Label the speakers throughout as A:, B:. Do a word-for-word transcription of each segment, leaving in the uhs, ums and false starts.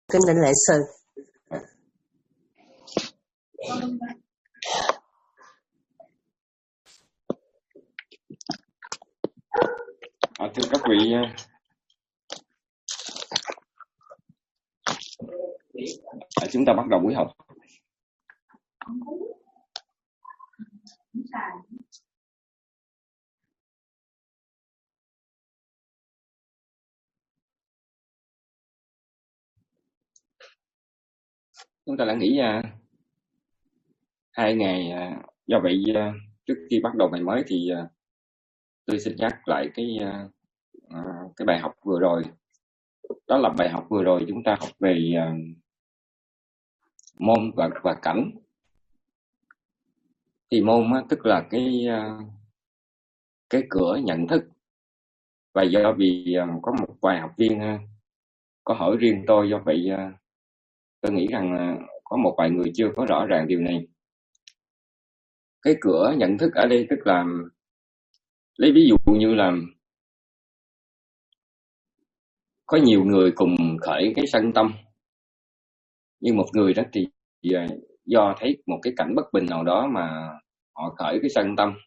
A: Kính Đảnh Lễ Sư.
B: À, thưa các vị, à, chúng ta bắt đầu buổi học. Chúng ta đã nghỉ uh, hai ngày, uh, do vậy uh, trước khi bắt đầu ngày mới thì uh, tôi xin nhắc lại cái uh, uh, cái bài học vừa rồi. Đó là bài học vừa rồi chúng ta học về uh, môn và, và cảnh. Thì môn uh, tức là cái uh, cái cửa nhận thức. Và do vì uh, có một vài học viên uh, có hỏi riêng tôi, do vậy uh, tôi nghĩ rằng uh, có một vài người chưa có rõ ràng điều này. Cái cửa nhận thức ở đây tức là, lấy ví dụ như là có nhiều người cùng khởi cái sân tâm, nhưng một người đó thì do thấy một cái cảnh bất bình nào đó mà họ khởi cái sân tâm.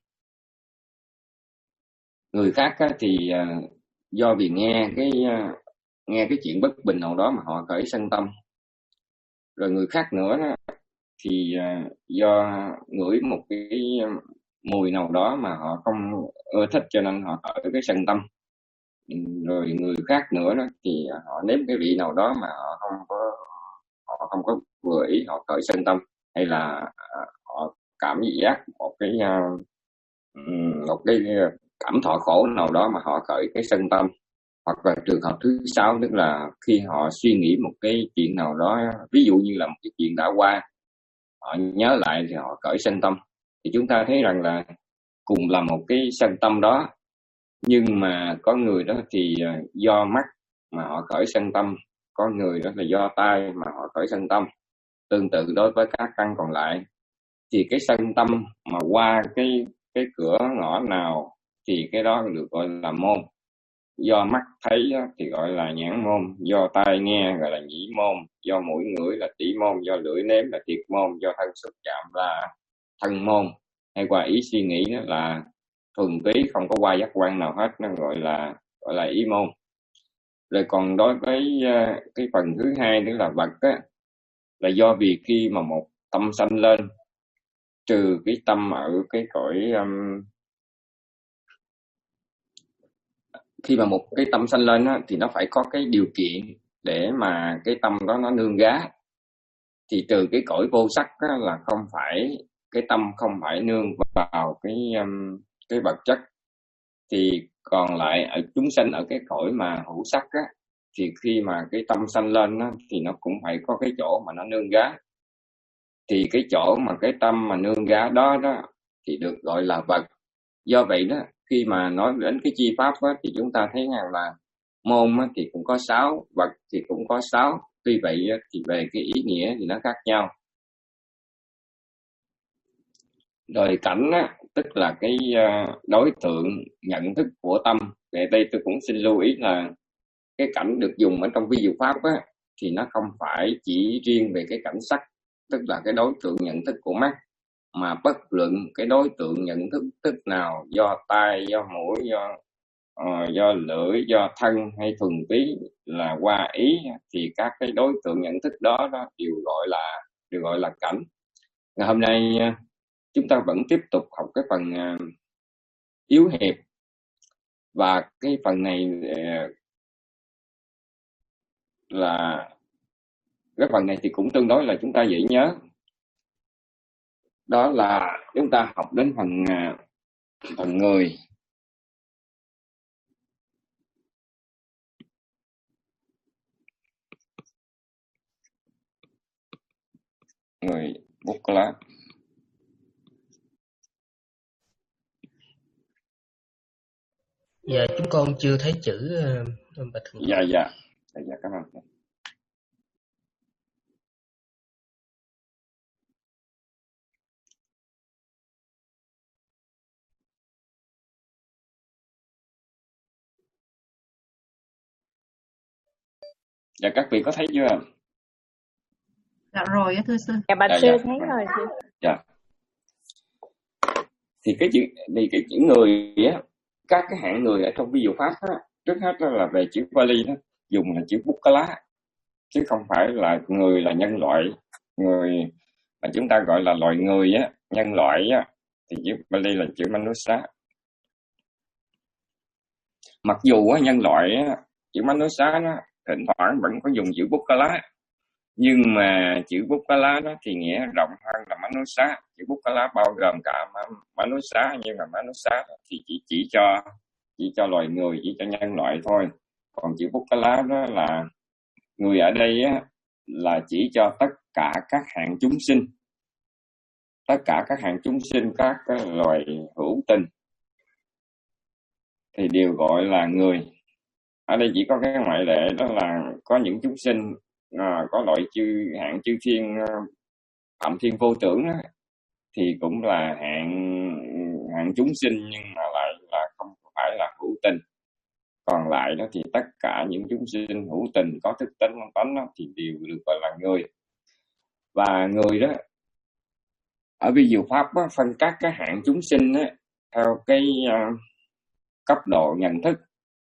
B: Người khác thì do vì nghe cái nghe cái chuyện bất bình nào đó mà họ khởi sân tâm. Rồi người khác nữa thì do ngửi một cái mùi nào đó mà họ không ưa thích cho nên họ khởi cái sân tâm. Rồi người khác nữa đó thì họ nếm cái vị nào đó mà họ không có họ không có vừa ý, họ khởi sân tâm. Hay là họ cảm giác một cái một cái cảm thọ khổ nào đó mà họ khởi cái sân tâm. Hoặc là trường hợp thứ sáu, tức là khi họ suy nghĩ một cái chuyện nào đó, ví dụ như là một cái chuyện đã qua, họ nhớ lại thì họ khởi sân tâm. Thì chúng ta thấy rằng là cùng là một cái sân tâm đó, nhưng mà có người đó thì do mắt mà họ khởi sân tâm, có người đó là do tai mà họ khởi sân tâm. Tương tự đối với các căn còn lại, thì cái sân tâm mà qua cái cái cửa ngõ nào thì cái đó được gọi là môn. Do mắt thấy thì gọi là nhãn môn, do tai nghe gọi là nhĩ môn, do mũi ngửi là tỷ môn, do lưỡi nếm là thiệt môn, do thân xúc chạm là thân môn, hay qua ý suy nghĩ đó là thuần túy không có qua giác quan nào hết, nó gọi là gọi là ý môn. Rồi còn đối với cái phần thứ hai, tức là vật á, là do vì khi mà một tâm sanh lên, trừ cái tâm ở cái cõi um, khi mà một cái tâm sanh lên á, thì nó phải có cái điều kiện để mà cái tâm đó nó nương gá. Thì trừ cái cõi vô sắc á, là không phải cái tâm không phải nương vào cái um, cái vật chất. Thì còn lại ở chúng sanh ở cái cõi mà hữu sắc á, thì khi mà cái tâm sanh lên á, thì nó cũng phải có cái chỗ mà nó nương gá. Thì cái chỗ mà cái tâm mà nương gá đó đó thì được gọi là vật. Do vậy đó, khi mà nói đến cái chi pháp đó, thì chúng ta thấy rằng là môn á, thì cũng có sáu, vật thì cũng có sáu. Tuy vậy á, thì về cái ý nghĩa thì nó khác nhau. Rồi cảnh á, tức là cái đối tượng nhận thức của tâm. Về đây tôi cũng xin lưu ý là cái cảnh được dùng ở trong vi diệu pháp á, thì nó không phải chỉ riêng về cái cảnh sắc, tức là cái đối tượng nhận thức của mắt, mà bất luận cái đối tượng nhận thức thức nào, do tai, do mũi, do uh, do lưỡi, do thân, hay thuần túy là qua ý, thì các cái đối tượng nhận thức đó, đó đều gọi là đều gọi là cảnh. Ngày hôm nay chúng ta vẫn tiếp tục học cái phần uh, yếu hẹp, và cái phần này uh, là cái phần này thì cũng tương đối là chúng ta dễ nhớ. Đó là chúng ta học đến phần uh, phần người. Người bút lá.
C: Dạ, chúng con chưa thấy chữ uh, Bạch Thường.
B: Dạ, dạ, dạ, dạ, cảm ơn. Dạ, các vị có thấy chưa?
A: Dạ rồi thưa sư.
D: Dạ bạch
B: Dạ,
D: sư
B: dạ.
D: thấy rồi sư.
B: Dạ. Thì cái chữ thì cái chữ người á, các cái hạng người ở trong ví dụ pháp á, trước hết đó là về chữ Pali đó dùng là chữ Bukkala, chứ không phải là người là nhân loại. Người mà chúng ta gọi là loài người á, nhân loại á, thì chữ Pali là chữ Manusa. Mặc dù á, nhân loại á, chữ Manusa nó thỉnh thoảng vẫn có dùng chữ Bukkala, nhưng mà chữ Bukkala đó thì nghĩa rộng hơn là Manusa. Chữ Bukkala bao gồm cả Manusa, nhưng mà Manusa thì chỉ chỉ cho chỉ cho loài người, chỉ cho nhân loại thôi. Còn chữ Bukkala đó là người ở đây á, là chỉ cho tất cả các hạng chúng sinh, tất cả các hạng chúng sinh, các cái loài hữu tình thì đều gọi là người. Ở đây chỉ có cái ngoại lệ, đó là có những chúng sinh à, có loại chư hạng chư thiên phạm thiên vô tưởng đó, thì cũng là hạng hạng chúng sinh, nhưng mà lại là không phải là hữu tình. Còn lại đó thì tất cả những chúng sinh hữu tình có thức tánh tánh đó, thì đều được gọi là người. Và người đó ở vi diệu pháp đó, phân các cái hạng chúng sinh đó, theo cái uh, cấp độ nhận thức.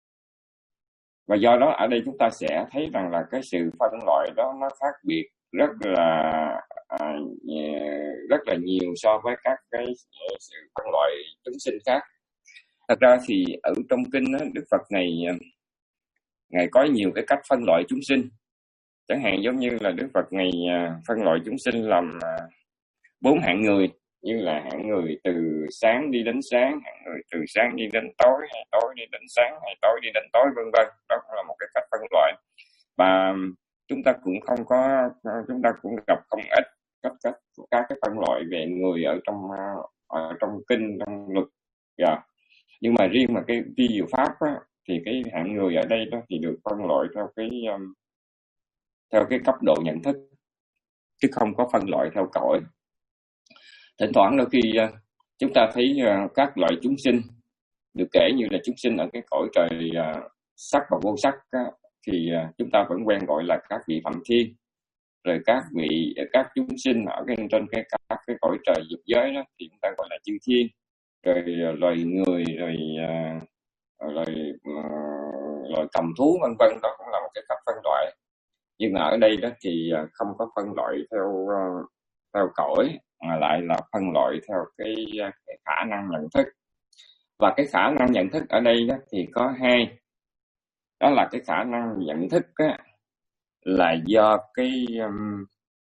B: Và do đó ở đây chúng ta sẽ thấy rằng là cái sự phân loại đó nó khác biệt rất là à, rất là nhiều so với các cái sự phân loại chúng sinh khác. Thật ra thì ở trong kinh đó, Đức Phật này ngài có nhiều cái cách phân loại chúng sinh. Chẳng hạn giống như là Đức Phật ngày phân loại chúng sinh làm bốn hạng người, như là hạng người từ sáng đi đến sáng, hạng người từ sáng đi đến tối, hay tối đi đến sáng, hay tối đi đến tối, vân vân. Đó cũng là một cái cách phân loại. Và chúng ta cũng không có chúng ta cũng gặp không ít các các các cái phân loại về người ở trong ở trong kinh, trong luật. Yeah. Nhưng mà riêng mà cái vi diệu pháp á, thì cái hạng người ở đây đó thì được phân loại theo cái um, theo cái cấp độ nhận thức, chứ không có phân loại theo cõi. Thỉnh thoảng đôi khi uh, chúng ta thấy uh, các loại chúng sinh được kể như là chúng sinh ở cái cõi trời uh, sắc và vô sắc uh, thì uh, chúng ta vẫn quen gọi là các vị phạm thiên. Rồi các vị các chúng sinh ở cái trên cái các cái cõi trời dục giới đó thì chúng ta gọi là chư thiên. Rồi uh, loài người, rồi uh, loài uh, loài cầm thú, vân vân. Đó cũng là một cái cách phân loại. Nhưng mà ở đây đó thì uh, không có phân loại theo uh, theo cõi, mà lại là phân loại theo cái, cái khả năng nhận thức. Và cái khả năng nhận thức ở đây đó thì có hai. Đó là cái khả năng nhận thức á, là do cái um,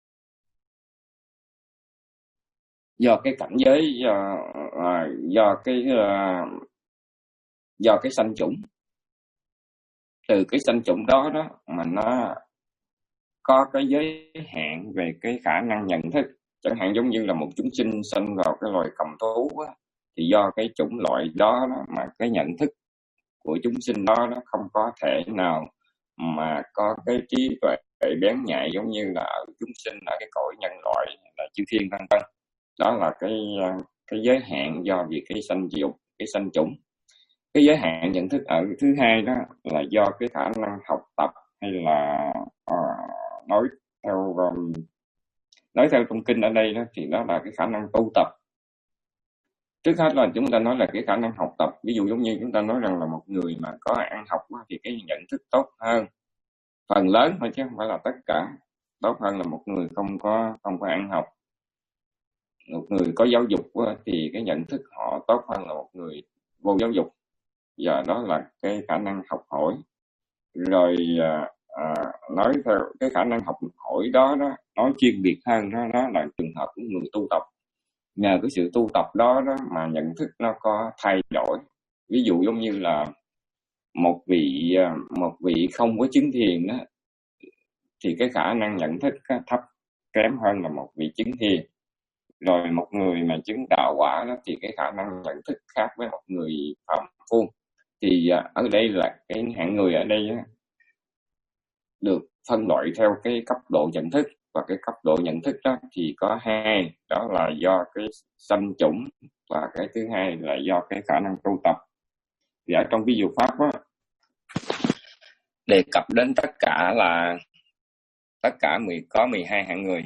B: do cái cảnh giới, do, uh, do cái uh, do cái sanh chủng. Từ cái sanh chủng đó đó mà nó có cái giới hạn về cái khả năng nhận thức. Chẳng hạn giống như là một chúng sinh sanh vào cái loài cầm thú á, thì do cái chủng loại đó, đó mà cái nhận thức của chúng sinh đó nó không có thể nào mà có cái trí tuệ bén nhạy giống như là ở chúng sinh ở cái cõi nhân loại là chư thiên vân vân. Đó là cái cái giới hạn do việc cái sanh diệu, cái sanh chủng. Cái giới hạn nhận thức ở thứ hai đó là do cái khả năng học tập, hay là uh, nói theo um, nói theo trong kinh ở đây đó thì đó là cái khả năng tu tập. Trước hết là chúng ta nói là cái khả năng học tập. Ví dụ giống như chúng ta nói rằng là một người mà có ăn học thì cái nhận thức tốt hơn, phần lớn thôi chứ không phải là tất cả, tốt hơn là một người không có không có ăn học. Một người có giáo dục thì cái nhận thức họ tốt hơn là một người vô giáo dục. Và đó là cái khả năng học hỏi. Rồi à, à, nói theo cái khả năng học hỏi đó, đó nói chuyên biệt hơn đó, đó là trường hợp của người tu tập. Nhờ cái sự tu tập đó, đó mà nhận thức nó có thay đổi. Ví dụ giống như là một vị một vị không có chứng thiền đó, thì cái khả năng nhận thức thấp kém hơn là một vị chứng thiền. Rồi một người mà chứng đạo quả đó thì cái khả năng nhận thức khác với một người phàm phu. Thì ở đây là cái hạng người ở đây đó, được phân loại theo cái cấp độ nhận thức. Và cái cấp độ nhận thức đó thì có hai. Đó là do cái sanh chủng, và cái thứ hai là do cái khả năng tu tập. Thì ở trong ví dụ pháp đó, đề cập đến tất cả là tất cả mười có mười hai hạng người.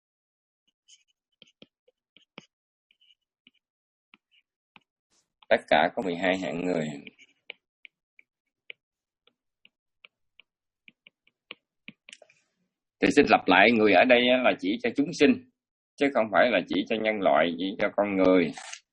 B: Tất cả có mười hai hạng người. Thì xin lặp lại, người ở đây là chỉ cho chúng sinh, chứ không phải là chỉ cho nhân loại, chỉ cho con người.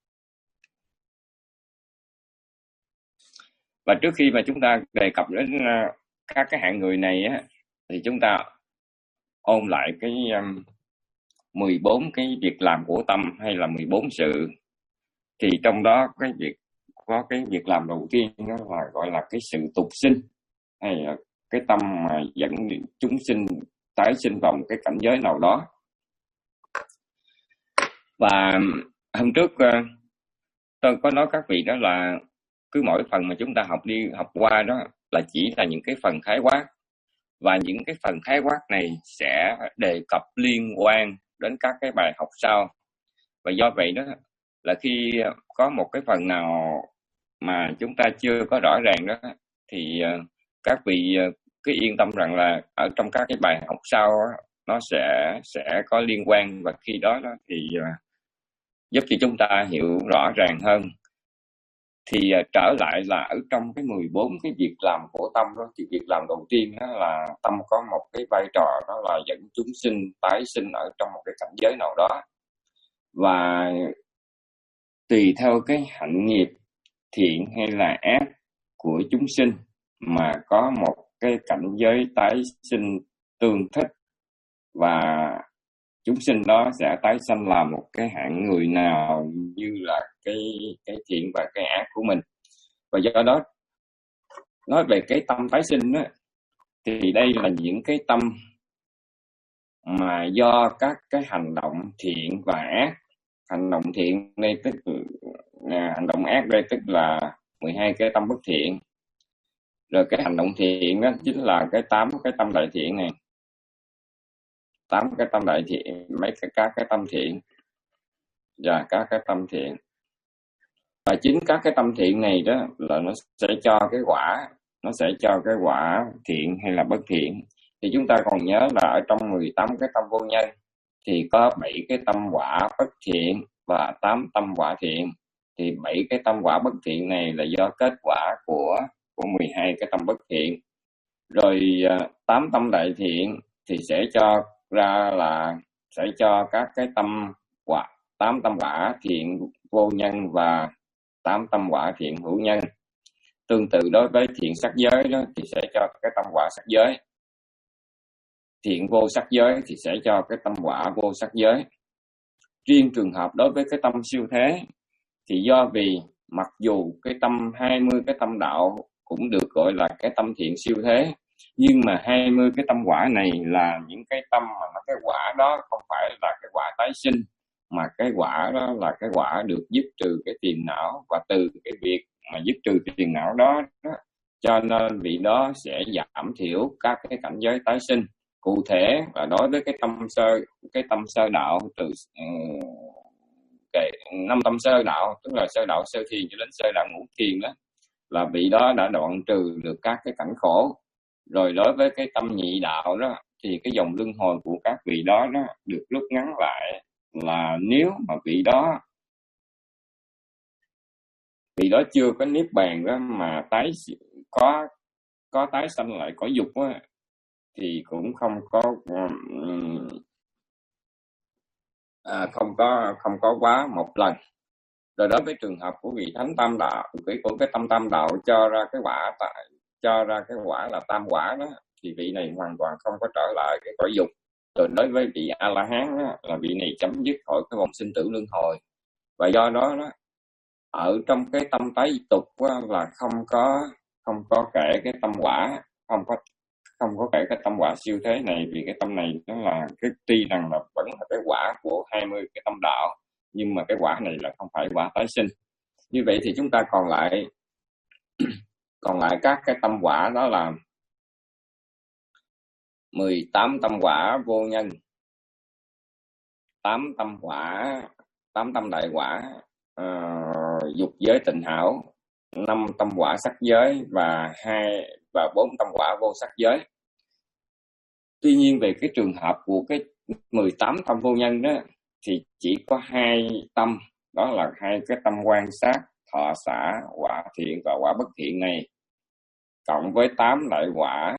B: Và trước khi mà chúng ta đề cập đến các cái hạng người này á, thì chúng ta ôn lại cái um, mười bốn cái việc làm của tâm, hay là mười bốn sự. Thì trong đó cái việc có cái việc làm đầu tiên đó là gọi là cái sự tục sinh, hay là cái tâm mà dẫn chúng sinh tái sinh vào một cái cảnh giới nào đó. Và hôm trước tôi có nói các vị đó là cứ mỗi phần mà chúng ta học đi học qua đó là chỉ là những cái phần khái quát, và những cái phần khái quát này sẽ đề cập liên quan đến các cái bài học sau. Và do vậy đó là khi có một cái phần nào mà chúng ta chưa có rõ ràng đó, thì các vị cứ yên tâm rằng là ở trong các cái bài học sau đó, nó sẽ sẽ có liên quan, và khi đó, đó thì giúp cho chúng ta hiểu rõ ràng hơn. Thì trở lại là ở trong cái mười bốn cái việc làm của tâm đó, thì việc làm đầu tiên đó là tâm có một cái vai trò đó là dẫn chúng sinh tái sinh ở trong một cái cảnh giới nào đó. Và tùy theo cái hạnh nghiệp thiện hay là ác của chúng sinh mà có một cái cảnh giới tái sinh tương thích, và chúng sinh đó sẽ tái sanh làm một cái hạng người nào như là cái cái thiện và cái ác của mình. Và do đó nói về cái tâm tái sinh đó, thì đây là những cái tâm mà do các cái hành động thiện và ác. Hành động thiện đây tức là, hành động ác đây tức là mười hai cái tâm bất thiện. Rồi cái hành động thiện đó chính là cái tám cái tâm đại thiện này. tám cái tâm đại thiện, mấy cái các cái tâm thiện và các cái tâm thiện. Và chính các cái tâm thiện này đó là nó sẽ cho cái quả, nó sẽ cho cái quả thiện hay là bất thiện. Thì chúng ta còn nhớ là ở trong mười tám cái tâm vô nhân thì có bảy cái tâm quả bất thiện và tám tâm quả thiện. Thì bảy cái tâm quả bất thiện này là do kết quả của của mười hai cái tâm bất thiện. Rồi tám tâm đại thiện thì sẽ cho ra là sẽ cho các cái tâm quả, tám tâm quả thiện vô nhân và tám tâm quả thiện hữu nhân. Tương tự đối với thiện sắc giới đó thì sẽ cho cái tâm quả sắc giới. Thiện vô sắc giới thì sẽ cho cái tâm quả vô sắc giới. Riêng trường hợp đối với cái tâm siêu thế thì do vì mặc dù cái tâm hai mươi cái tâm đạo cũng được gọi là cái tâm thiện siêu thế, nhưng mà hai mươi cái tâm quả này là những cái tâm mà nó cái quả đó không phải là cái quả tái sinh, mà cái quả đó là cái quả được dứt trừ cái phiền não. Và từ cái việc mà dứt trừ phiền não đó, đó cho nên vị đó sẽ giảm thiểu các cái cảnh giới tái sinh. Cụ thể là đối với cái tâm sơ cái tâm sơ đạo từ uh, cái năm tâm sơ đạo, tức là sơ đạo sơ thiền cho đến sơ đạo ngũ thiền đó, là vị đó đã đoạn trừ được các cái cảnh khổ. Rồi đối với cái tâm nhị đạo đó thì cái dòng luân hồi của các vị đó, đó được rút ngắn lại, là nếu mà vị đó vị đó chưa có niết bàn đó mà tái có có tái sanh lại cõi dục á, thì cũng không có à, không có không có quá một lần. Rồi đối với trường hợp của vị thánh tam đạo, cái của cái tâm tam đạo cho ra cái quả tại cho ra cái quả là tam quả đó, thì vị này hoàn toàn không có trở lại cái cõi dục. Rồi đối với vị A La Hán đó, là vị này chấm dứt khỏi cái vòng sinh tử luân hồi. Và do đó đó ở trong cái tâm tái tục đó, là không có không có kể cái tâm quả, không có không có kể cái tâm quả siêu thế này, vì cái tâm này nó là cái tuy rằng là vẫn là cái quả của hai mươi cái tâm đạo, nhưng mà cái quả này là không phải quả tái sinh. Như vậy thì chúng ta còn lại còn lại các cái tâm quả đó là mười tám tâm quả vô nhân, tám tâm quả, tám tâm đại quả uh, dục giới tịnh hảo, năm tâm quả sắc giới và hai và bốn tâm quả vô sắc giới. Tuy nhiên về cái trường hợp của cái mười tám tâm vô nhân đó thì chỉ có hai tâm, đó là hai cái tâm quan sát, thọ xả, quả thiện và quả bất thiện này, cộng với tám đại quả,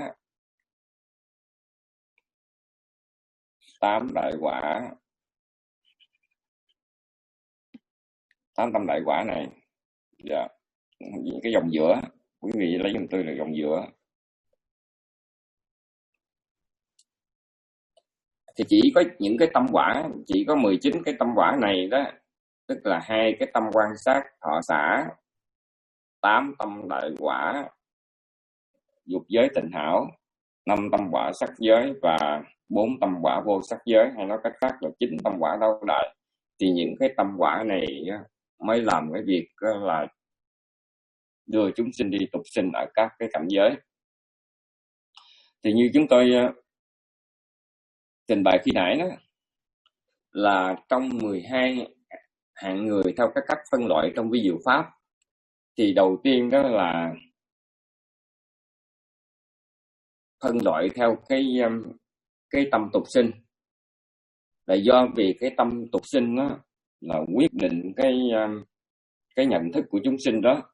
B: tám đại quả, tám tâm đại quả này. Dạ. Cái dòng giữa, quý vị lấy giùm tôi là dòng giữa. Thì chỉ có những cái tâm quả, chỉ có mười chín cái tâm quả này đó, tức là hai cái tâm quan sát, thọ xả, tám tâm đại quả, dục giới tịnh hảo, năm tâm quả sắc giới và bốn tâm quả vô sắc giới, hay nói cách khác là chín tâm quả đau đại. Thì những cái tâm quả này mới làm cái việc là đưa chúng sinh đi tục sinh ở các cái cảnh giới. Thì như chúng tôi trình bày khi nãy đó, là trong mười hai hạng người theo các cách phân loại trong vi diệu pháp, thì đầu tiên đó là phân loại theo cái cái tâm tục sinh, là do vì cái tâm tục sinh đó là quyết định cái cái nhận thức của chúng sinh đó.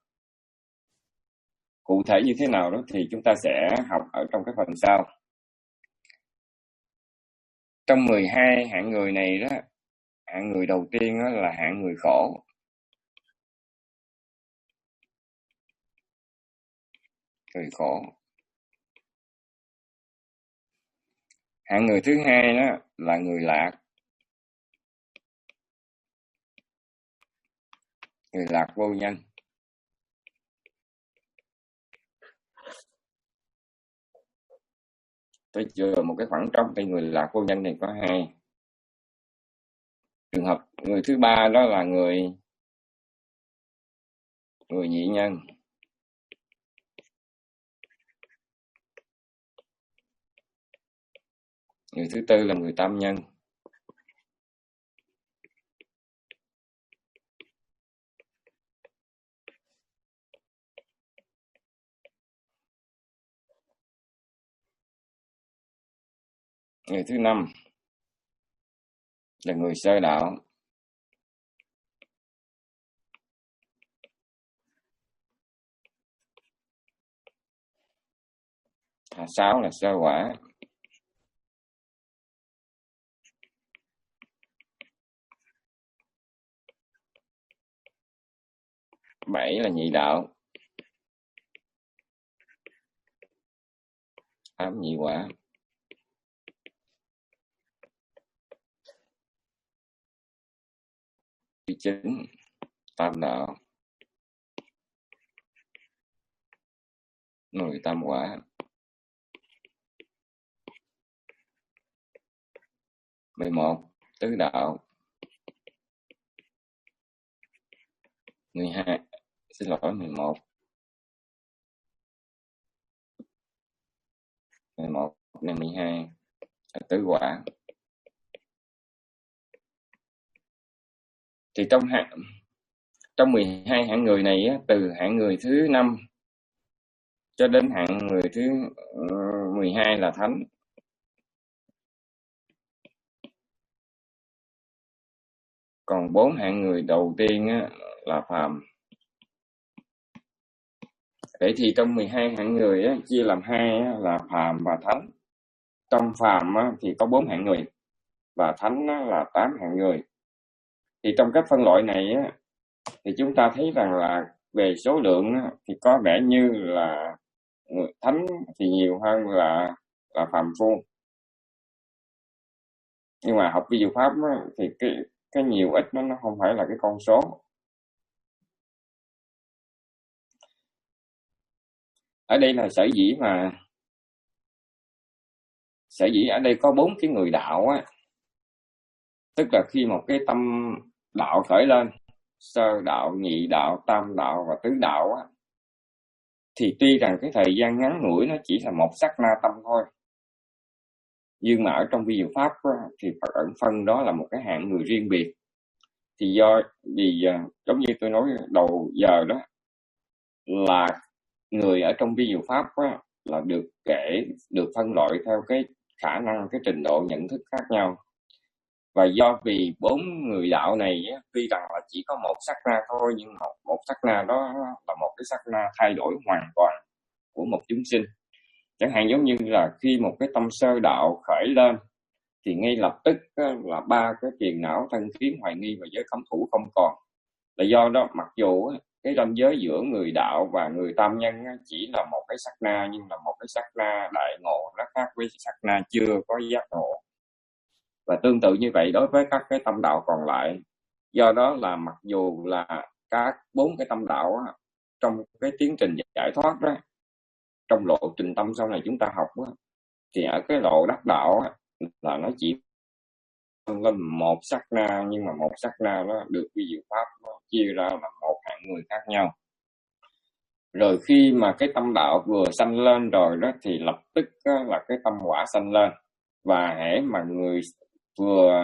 B: Cụ thể như thế nào đó thì chúng ta sẽ học ở trong cái phần sau. Trong mười hai hạng người này đó, hạng người đầu tiên đó là hạng người khổ. Người khổ. Hạng người thứ hai đó là người lạc. Người lạc vô nhân. Tôi chừa một cái khoảng trống, thì người lạc vô nhân này có hai. Trường hợp người thứ ba đó là người người nhị nhân. Người thứ tư là người tam nhân. Người thứ năm là người sơ đạo. À, sáu là sơ quả. Bảy là nhị đạo. Tám nhị quả. Chín tam đạo. Mười tam quả. Mười một tứ đạo. Mười hai, xin lỗi, mười một. Mười một đến mười hai là tứ quả. Thì trong hạng trong mười hai hạng người này, từ hạng người thứ năm cho đến hạng người thứ mười hai là thánh. Còn bốn hạng người đầu tiên là phàm. Vậy thì trong mười hai hạng người chia làm hai là phàm và thánh. Trong phàm thì có bốn hạng người và thánh là tám hạng người. Thì trong các phân loại này thì chúng ta thấy rằng là về số lượng thì có vẻ như là thánh thì nhiều hơn là là phàm phu. Nhưng mà học vi diệu pháp thì cái cái nhiều ít nó nó không phải là cái con số. Ở đây là sở dĩ mà sở dĩ ở đây có bốn cái người đạo á, tức là khi một cái tâm đạo khởi lên, sơ đạo, nhị đạo, tam đạo và tứ đạo á, thì tuy rằng cái thời gian ngắn ngủi nó chỉ là một sát na tâm thôi, nhưng mà ở trong vi diệu pháp á, thì Phật ẩn phân đó là một cái hạng người riêng biệt. Thì do vì giống như tôi nói đầu giờ đó, là người ở trong vi diệu pháp á, là được kể, được phân loại theo cái khả năng, cái trình độ nhận thức khác nhau. Và do vì bốn người đạo này tuy rằng là chỉ có một sát na thôi, nhưng một, một sát na đó là một cái sát na thay đổi hoàn toàn của một chúng sinh. Chẳng hạn giống như là khi một cái tâm sơ đạo khởi lên thì ngay lập tức là ba cái tiền não, thân kiến, hoài nghi và giới cấm thủ không còn. Là do đó mặc dù cái ranh giới giữa người đạo và người tam nhân chỉ là một cái sát na, nhưng là một cái sát na đại ngộ, nó khác với sát na chưa có giác ngộ. Và tương tự như vậy đối với các cái tâm đạo còn lại. Do đó là mặc dù là các bốn cái tâm đạo trong cái tiến trình giải thoát đó, trong lộ trình tâm sau này chúng ta học đó, thì ở cái lộ đắc đạo là nó chỉ lên một sát na, nhưng mà một sát na nó được vi diệu pháp nó chia ra là một hạng người khác nhau. Rồi khi mà cái tâm đạo vừa sanh lên rồi đó thì lập tức là cái tâm quả sanh lên. Và hễ mà người vừa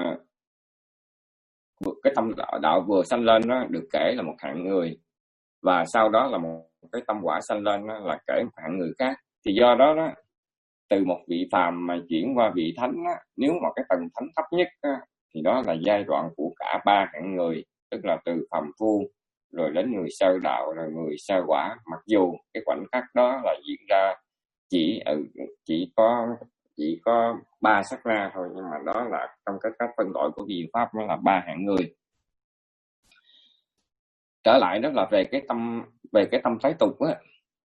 B: cái tâm đạo, đạo vừa sanh lên đó được kể là một hạng người, và sau đó là một cái tâm quả sanh lên đó là kể một hạng người khác. Thì do đó đó, từ một vị phàm mà chuyển qua vị thánh đó, nếu mà cái tầng thánh thấp nhất đó, thì đó là giai đoạn của cả ba hạng người, tức là từ phàm phu rồi đến người sơ đạo rồi người sơ quả. Mặc dù cái khoảnh khắc đó là diễn ra chỉ ở chỉ có chỉ có ba sát na thôi, nhưng mà đó là trong cái cách phân loại của vi pháp, nó là ba hạng người. Trở lại đó là về cái tâm về cái tâm tái tục á,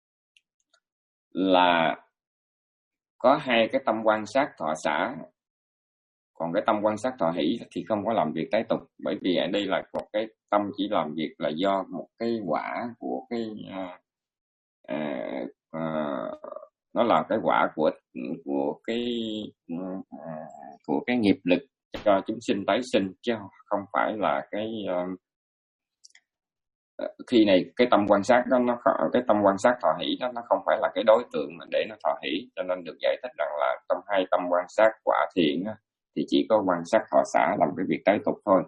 B: là có hai cái tâm quan sát thọ xả, còn cái tâm quan sát thọ hỷ thì không có làm việc tái tục. Bởi vì ở đây là một cái tâm chỉ làm việc là do một cái quả của cái uh, uh, uh, nó là cái quả của của cái uh, của cái nghiệp lực cho chúng sinh tái sinh, chứ không phải là cái uh, khi này cái tâm quan sát đó, nó cái tâm quan sát thọ hỷ đó nó không phải là cái đối tượng mà để nó thọ hỷ, cho nên được giải thích rằng là trong hai tâm quan sát quả thiện đó, thì chỉ có quan sát thọ xả làm cái việc tái tục thôi.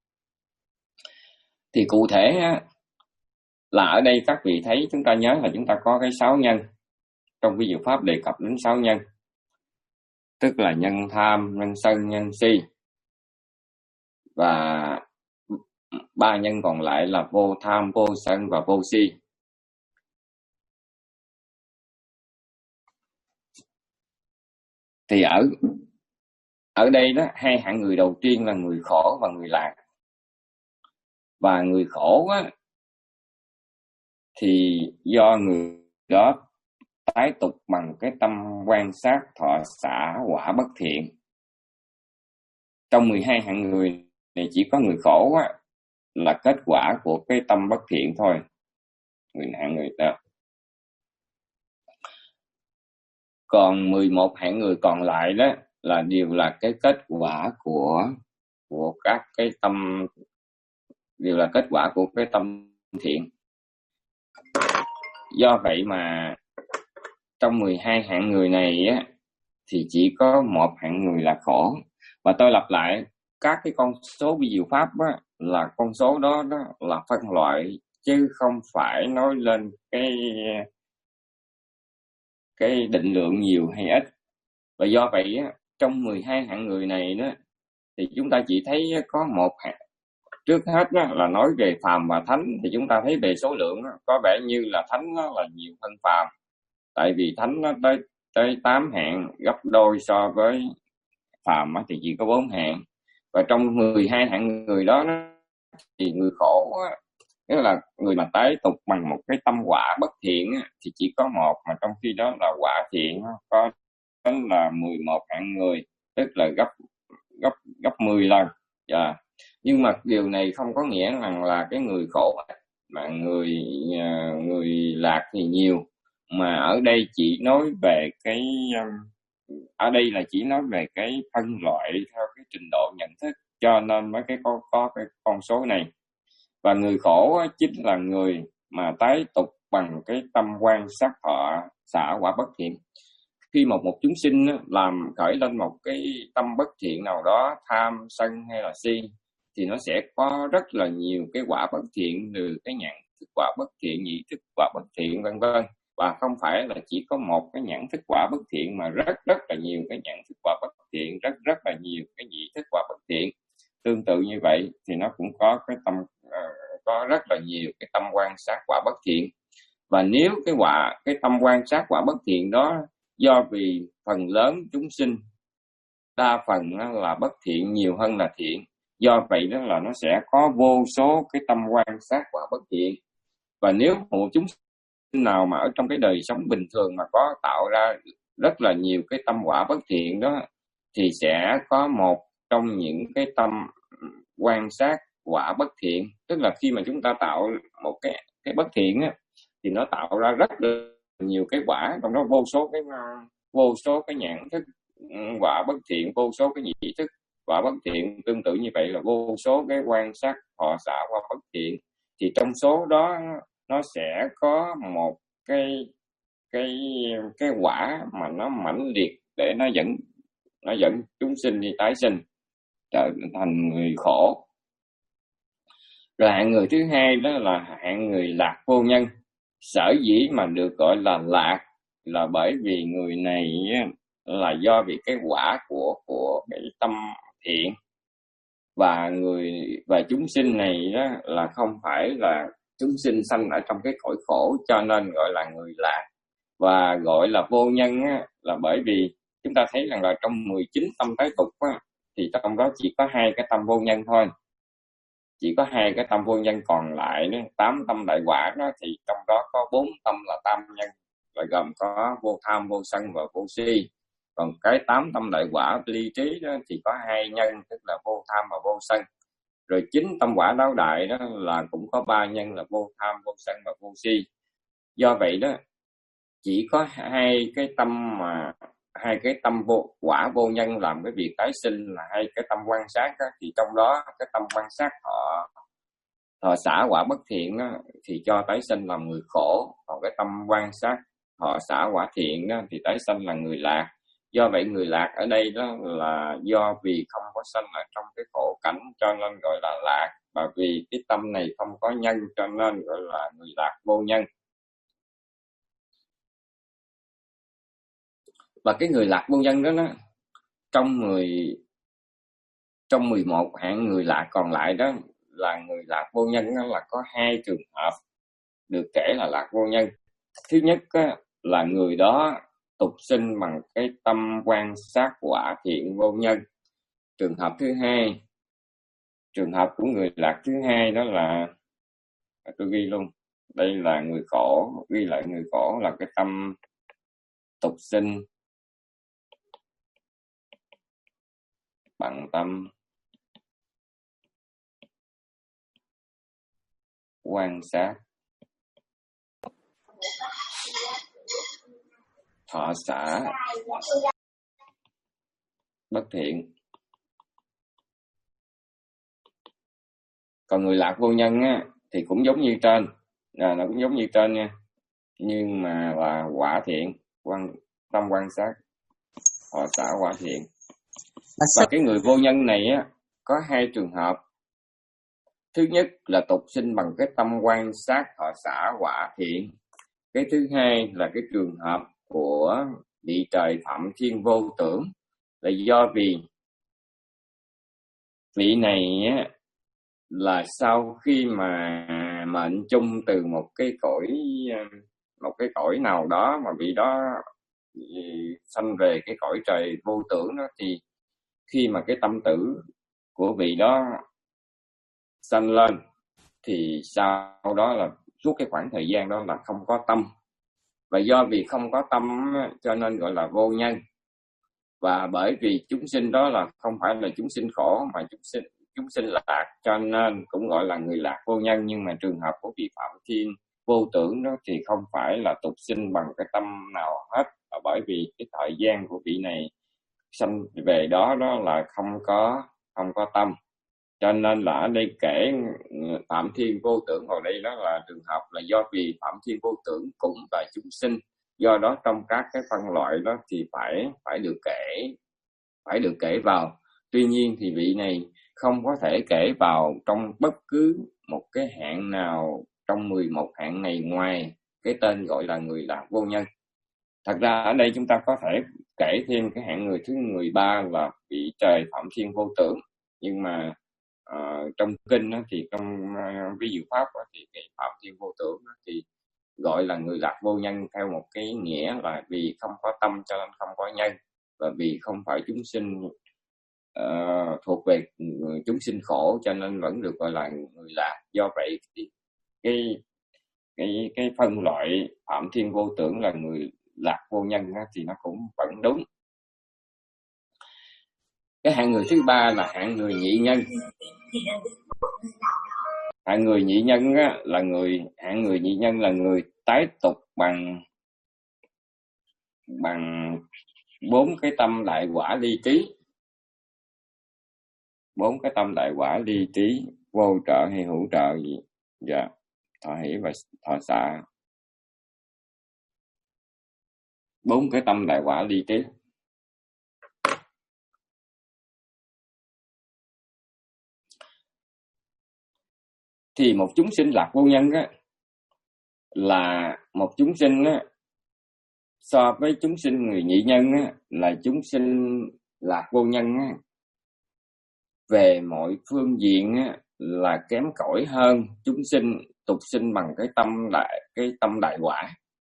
B: Thì cụ thể á, là ở đây các vị thấy, chúng ta nhớ là chúng ta có cái sáu nhân. Trong vi diệu pháp đề cập đến sáu nhân, tức là nhân tham, nhân sân, nhân si, và ba nhân còn lại là vô tham, vô sân và vô si. Thì ở ở đây đó, hai hạng người đầu tiên là người khổ và người lạc. Và người khổ á, thì do người đó tái tục bằng cái tâm quan sát thọ xả quả bất thiện. Trong mười hai hạng người này chỉ có người khổ á, là kết quả của cái tâm bất thiện thôi, người hạng người đó. Còn mười một hạng người còn lại đó là đều là cái kết quả của của các cái tâm, đều là kết quả của cái tâm thiện. Do vậy mà trong mười hai hạng người này á, thì chỉ có một hạng người là khổ. Và tôi lặp lại, các cái con số vi diệu pháp á, là con số đó, đó là phân loại, chứ không phải nói lên cái cái định lượng nhiều hay ít. Và do vậy á, trong mười hai hạng người này đó, thì chúng ta chỉ thấy có một hạng. Trước hết đó, là nói về phàm và thánh, thì chúng ta thấy về số lượng đó, có vẻ như là thánh nó là nhiều hơn phàm. Tại vì thánh nó tới tới tám hạng, gấp đôi so với phàm thì chỉ có bốn hạng. Và trong mười hai hạng người đó, thì người khổ á, nghĩa là người mà tái tục bằng một cái tâm quả bất thiện á, thì chỉ có một, mà trong khi đó là quả thiện có đến là mười một hạng người, tức là gấp gấp gấp mười lần. Yeah. Nhưng mà điều này không có nghĩa rằng là cái người khổ mà người người lạc thì nhiều, mà ở đây chỉ nói về cái ở đây là chỉ nói về cái phân loại theo cái trình độ nhận thức, cho nên mới cái có có cái con số này. Và người khổ chính là người mà tái tục bằng cái tâm quan sát thọ xả quả bất thiện. Khi một một chúng sinh làm khởi lên một cái tâm bất thiện nào đó, tham, sân hay là si, thì nó sẽ có rất là nhiều cái quả bất thiện, từ cái nhận thức quả bất thiện, nhị thức quả bất thiện, vân vân. và không phải là chỉ có một cái nhãn thức quả bất thiện, mà rất rất là nhiều cái nhãn thức quả bất thiện, rất rất là nhiều cái nhị thức quả bất thiện. Tương tự như vậy thì nó cũng có cái tâm uh, có rất là nhiều cái tâm quan sát quả bất thiện. Và nếu cái quả cái tâm quan sát quả bất thiện đó do vì phần lớn chúng sinh đa phần là bất thiện nhiều hơn là thiện, do vậy đó là nó sẽ có vô số cái tâm quan sát quả bất thiện. Và nếu một chúng sinh nào mà ở trong cái đời sống bình thường mà có tạo ra rất là nhiều cái tâm quả bất thiện đó, thì sẽ có một trong những cái tâm quan sát quả bất thiện. Tức là khi mà chúng ta tạo một cái cái bất thiện á, thì nó tạo ra rất là nhiều cái quả, trong đó vô số cái vô số cái nhãn thức quả bất thiện, vô số cái nhị thức quả bất thiện. Tương tự như vậy là vô số cái quan sát thọ xả quả bất thiện. Thì trong số đó nó sẽ có một cái cái cái quả mà nó mãnh liệt để nó dẫn nó dẫn chúng sinh đi tái sinh trở thành người khổ. Rồi hạng người thứ hai đó là hạng người lạc vô nhân. Sở dĩ mà được gọi là lạc là bởi vì người này là do vì cái quả của của cái tâm thiện, và người và chúng sinh này đó là không phải là chúng sinh sanh ở trong cái cõi khổ, cho nên gọi là người lạc. Và gọi là vô nhân á, là bởi vì chúng ta thấy rằng là trong mười chín tâm tái tục á, thì trong đó chỉ có hai cái tâm vô nhân thôi, chỉ có hai cái tâm vô nhân, còn lại đó, tám tâm đại quả đó, thì trong đó có bốn tâm là tam nhân, là gồm có vô tham, vô sân và vô si. Còn cái tám tâm đại quả ly trí đó thì có hai nhân, tức là vô tham và vô sân. Rồi chín tâm quả đáo đại đó là cũng có ba nhân là vô tham, vô sân và vô si. Do vậy đó, chỉ có hai cái tâm mà hai cái tâm vô quả vô nhân làm cái việc tái sinh là hai cái tâm quan sát đó, thì trong đó cái tâm quan sát họ họ xả quả bất thiện đó, thì cho tái sinh làm người khổ. Còn cái tâm quan sát họ xả quả thiện đó, thì tái sinh là người lạc. Do vậy người lạc ở đây đó là do vì không có sanh ở trong cái khổ cảnh cho nên gọi là lạc, và vì cái tâm này không có nhân cho nên gọi là người lạc vô nhân. Và cái người lạc vô nhân đó, đó trong mười trong mười một hạng người lạc còn lại đó là người lạc vô nhân đó, là có hai trường hợp được kể là lạc vô nhân. Thứ nhất á, là người đó tục sinh bằng cái tâm quan sát quả thiện vô nhân. Trường hợp thứ hai, trường hợp của người lạc thứ hai đó là, tôi ghi luôn, đây là người khổ, ghi lại người khổ là cái tâm tục sinh bằng tâm quan sát thọ xả bất thiện. Còn người lạc vô nhân á, thì cũng giống như trên, à, nó cũng giống như trên nha, nhưng mà là quả thiện, quan tâm quan sát thọ xả quả thiện. Và cái người vô nhân này á, có hai trường hợp. Thứ nhất là tục sinh bằng cái tâm quan sát thọ xả quả thiện. Cái thứ hai là cái trường hợp của vị trời Phạm Thiên Vô Tưởng, là do vì vị này á, là sau khi mà mệnh chung từ một cái cõi một cái cõi nào đó mà vị đó sanh về cái cõi trời vô tưởng đó, thì khi mà cái tâm tử của vị đó sanh lên thì sau đó là suốt cái khoảng thời gian đó là không có tâm. Và do vì không có tâm cho nên gọi là vô nhân. Và bởi vì chúng sinh đó là không phải là chúng sinh khổ mà chúng sinh chúng sinh lạc, cho nên cũng gọi là người lạc vô nhân. Nhưng mà trường hợp của vị Phạm Thiên Vô Tưởng đó thì không phải là tục sinh bằng cái tâm nào hết, và bởi vì cái thời gian của vị này sanh về đó đó là không có không có tâm, cho nên là ở đây kể Phạm Thiên Vô Tưởng vào đây đó là trường hợp là do vì Phạm Thiên Vô Tưởng cũng là chúng sinh, do đó trong các cái phân loại đó thì phải phải được kể phải được kể vào. Tuy nhiên thì vị này không có thể kể vào trong bất cứ một cái hạng nào trong mười một hạng này, ngoài cái tên gọi là người lạc vô nhân. Thật ra ở đây chúng ta có thể kể thêm cái hạng người thứ mười ba là vị trời Phạm Thiên Vô Tưởng, nhưng mà uh, trong kinh đó, thì trong uh, ví dụ pháp đó, thì cái Phạm Thiên Vô Tưởng đó, thì gọi là người lạc vô nhân theo một cái nghĩa là vì không có tâm cho nên không có nhân, và vì không phải chúng sinh uh, thuộc về chúng sinh khổ cho nên vẫn được gọi là người lạc. Do vậy thì cái cái cái phân loại Phạm Thiên Vô Tưởng là người lạc vô nhân đó, thì nó cũng vẫn đúng. Cái hạng người thứ ba là hạng người nhị nhân. Hạng người nhị nhân á, là người hạng người nhị nhân là người tái tục bằng bằng bốn cái tâm đại quả ly trí. Bốn cái tâm đại quả ly trí, vô trợ hay hữu trợ gì? Dạ, thọ hỷ và thọ xả. Bốn cái tâm đại quả ly trí. Thì một chúng sinh lạc vô nhân á, là một chúng sinh á, so với chúng sinh người nhị nhân á, là chúng sinh lạc vô nhân á, về mọi phương diện á, là kém cỏi hơn chúng sinh tục sinh bằng cái tâm đại cái tâm đại quả.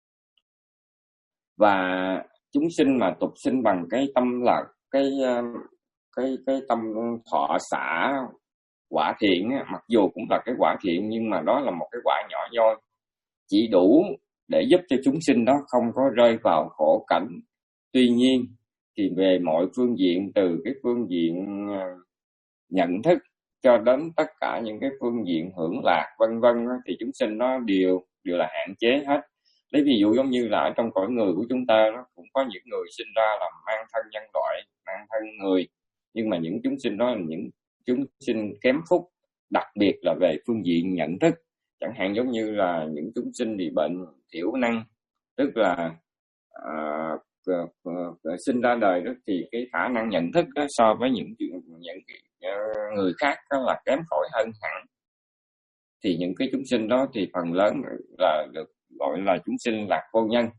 B: Và chúng sinh mà tục sinh bằng cái tâm là cái cái cái tâm thọ xả quả thiện á, mặc dù cũng là cái quả thiện nhưng mà đó là một cái quả nhỏ nhoi, chỉ đủ để giúp cho chúng sinh đó không có rơi vào khổ cảnh. Tuy nhiên thì về mọi phương diện, từ cái phương diện nhận thức cho đến tất cả những cái phương diện hưởng lạc vân vân thì chúng sinh nó đều đều là hạn chế hết. Lấy ví dụ giống như là ở trong cõi người của chúng ta, nó cũng có những người sinh ra là mang thân nhân loại, mang thân người, nhưng mà những chúng sinh đó là những chúng sinh kém phúc, đặc biệt là về phương diện nhận thức. Chẳng hạn giống như là những chúng sinh bị bệnh thiểu năng, tức là à, sinh ra đời đó thì cái khả năng nhận thức đó so với những những người khác đó là kém cỏi hơn hẳn. Thì những cái chúng sinh đó thì phần lớn là được gọi là chúng sinh lạc vô nhân.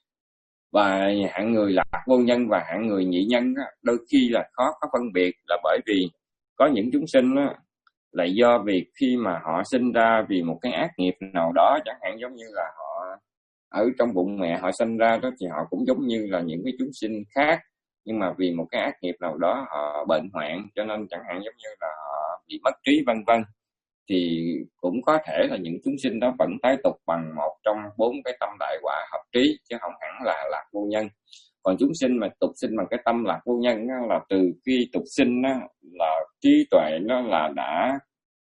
B: Và hạng người lạc vô nhân và hạng người nhị nhân đó, đôi khi là khó có phân biệt, là bởi vì có những chúng sinh đó, là do vì khi mà họ sinh ra vì một cái ác nghiệp nào đó, chẳng hạn giống như là họ ở trong bụng mẹ họ sinh ra đó, thì họ cũng giống như là những cái chúng sinh khác, nhưng mà vì một cái ác nghiệp nào đó họ bệnh hoạn, cho nên chẳng hạn giống như là họ bị mất trí vân vân, thì cũng có thể là những chúng sinh đó vẫn tái tục bằng một trong bốn cái tâm đại quả hợp trí, chứ không hẳn là lạc vô nhân. Còn chúng sinh mà tục sinh bằng cái tâm lạc vô nhân đó, là từ khi tục sinh đó, là trí tuệ nó là đã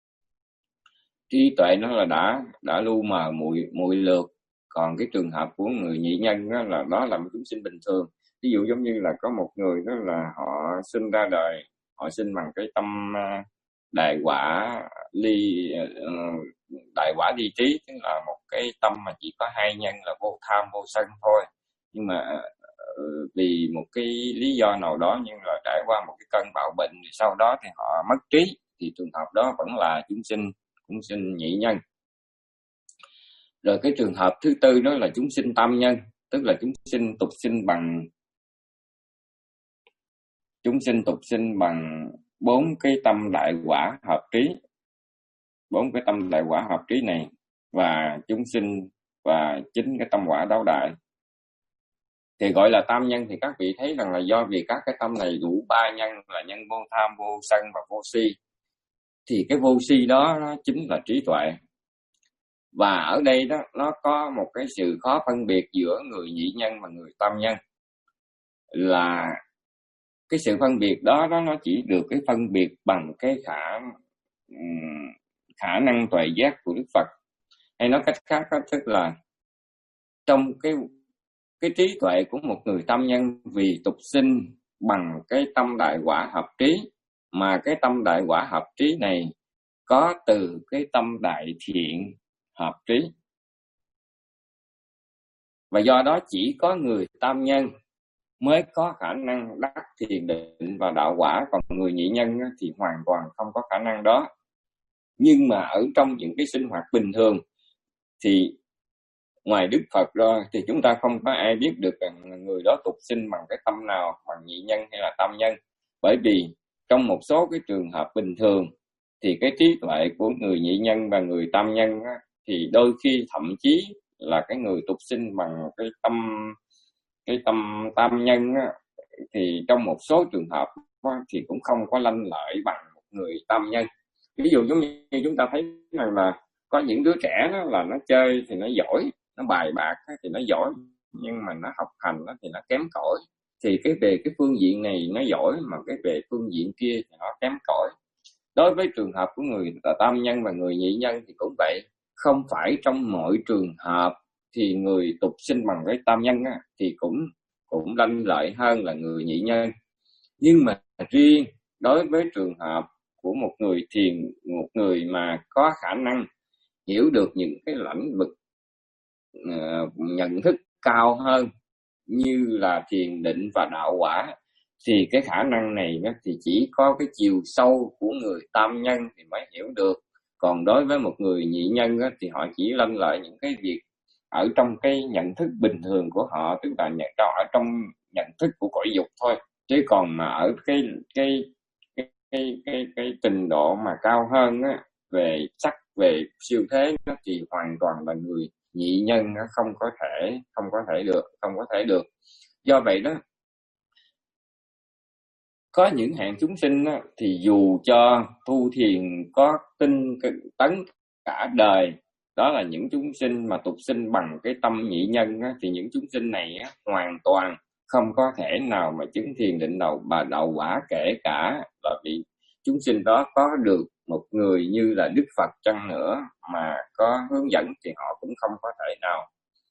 B: trí tuệ nó là đã đã lu mờ mùi mùi lược. Còn cái trường hợp của người nhị nhân đó, là đó là một chúng sinh bình thường. Ví dụ giống như là có một người đó là họ sinh ra đời, họ sinh bằng cái tâm đại quả ly đại quả ly trí, tức là một cái tâm mà chỉ có hai nhân là vô tham vô sân thôi. Nhưng mà vì một cái lý do nào đó, như là trải qua một cái cơn bạo bệnh thì sau đó thì họ mất trí, thì trường hợp đó vẫn là chúng sinh chúng sinh nhị nhân. Rồi cái trường hợp thứ tư đó là chúng sinh tam nhân, tức là chúng sinh tục sinh bằng chúng sinh tục sinh bằng bốn cái tâm đại quả hợp trí. Bốn cái tâm đại quả hợp trí này và chúng sinh và chính cái tâm quả đáo đại thì gọi là tam nhân. Thì các vị thấy rằng là do vì các cái tâm này đủ ba nhân là nhân vô tham, vô sân và vô si, thì cái vô si đó nó chính là trí tuệ. Và ở đây đó nó có một cái sự khó phân biệt giữa người nhị nhân và người tam nhân, là cái sự phân biệt đó, đó nó chỉ được cái phân biệt bằng cái khả khả năng tuệ giác của Đức Phật. Hay nói cách khác đó, tức là trong cái cái trí tuệ của một người tam nhân vì tục sinh bằng cái tâm đại quả hợp trí, mà cái tâm đại quả hợp trí này có từ cái tâm đại thiện hợp trí. Và do đó chỉ có người tam nhân mới có khả năng đắc thiền định và đạo quả, còn người nhị nhân thì hoàn toàn không có khả năng đó. Nhưng mà ở trong những cái sinh hoạt bình thường thì ngoài Đức Phật ra thì chúng ta không có ai biết được rằng người đó tục sinh bằng cái tâm nào, bằng nhị nhân hay là tam nhân. Bởi vì trong một số cái trường hợp bình thường thì cái trí tuệ của người nhị nhân và người tam nhân á, thì đôi khi thậm chí là cái người tục sinh bằng cái tâm cái tâm tam nhân á, thì trong một số trường hợp á, thì cũng không có lanh lợi bằng một người tam nhân. Ví dụ giống như chúng ta thấy rằng là có những đứa trẻ đó là nó chơi thì nó giỏi, nó bài bạc thì nó giỏi, nhưng mà nó học hành thì nó kém cỏi. Thì cái về cái phương diện này nó giỏi, mà cái về phương diện kia thì nó kém cỏi. Đối với trường hợp của người tam nhân và người nhị nhân thì cũng vậy. Không phải trong mọi trường hợp thì người tục sinh bằng cái tam nhân á, thì cũng cũng lanh lợi hơn là người nhị nhân. Nhưng mà riêng đối với trường hợp của một người thiền, một người mà có khả năng hiểu được những cái lĩnh vực uh, nhận thức cao hơn như là thiền định và đạo quả, thì cái khả năng này đó thì chỉ có cái chiều sâu của người tam nhân thì mới hiểu được. Còn đối với một người nhị nhân đó, thì họ chỉ lanh lợi những cái việc ở trong cái nhận thức bình thường của họ, tức là nhận ở trong nhận thức của cõi dục thôi. Chứ còn mà ở cái cái cái cái cái, cái trình độ mà cao hơn á, về sắc, về siêu thế đó, thì hoàn toàn là người nhị nhân nó không có thể không có thể được không có thể được. Do vậy đó, có những hạng chúng sinh đó, thì dù cho tu thiền có tinh tấn cả đời, đó là những chúng sinh mà tục sinh bằng cái tâm nhị nhân đó, thì những chúng sinh này á, hoàn toàn không có thể nào mà chứng thiền định đầu bà đạo quả, kể cả là vị chúng sinh đó có được một người như là Đức Phật chăng nữa mà có hướng dẫn thì họ cũng không có thể nào.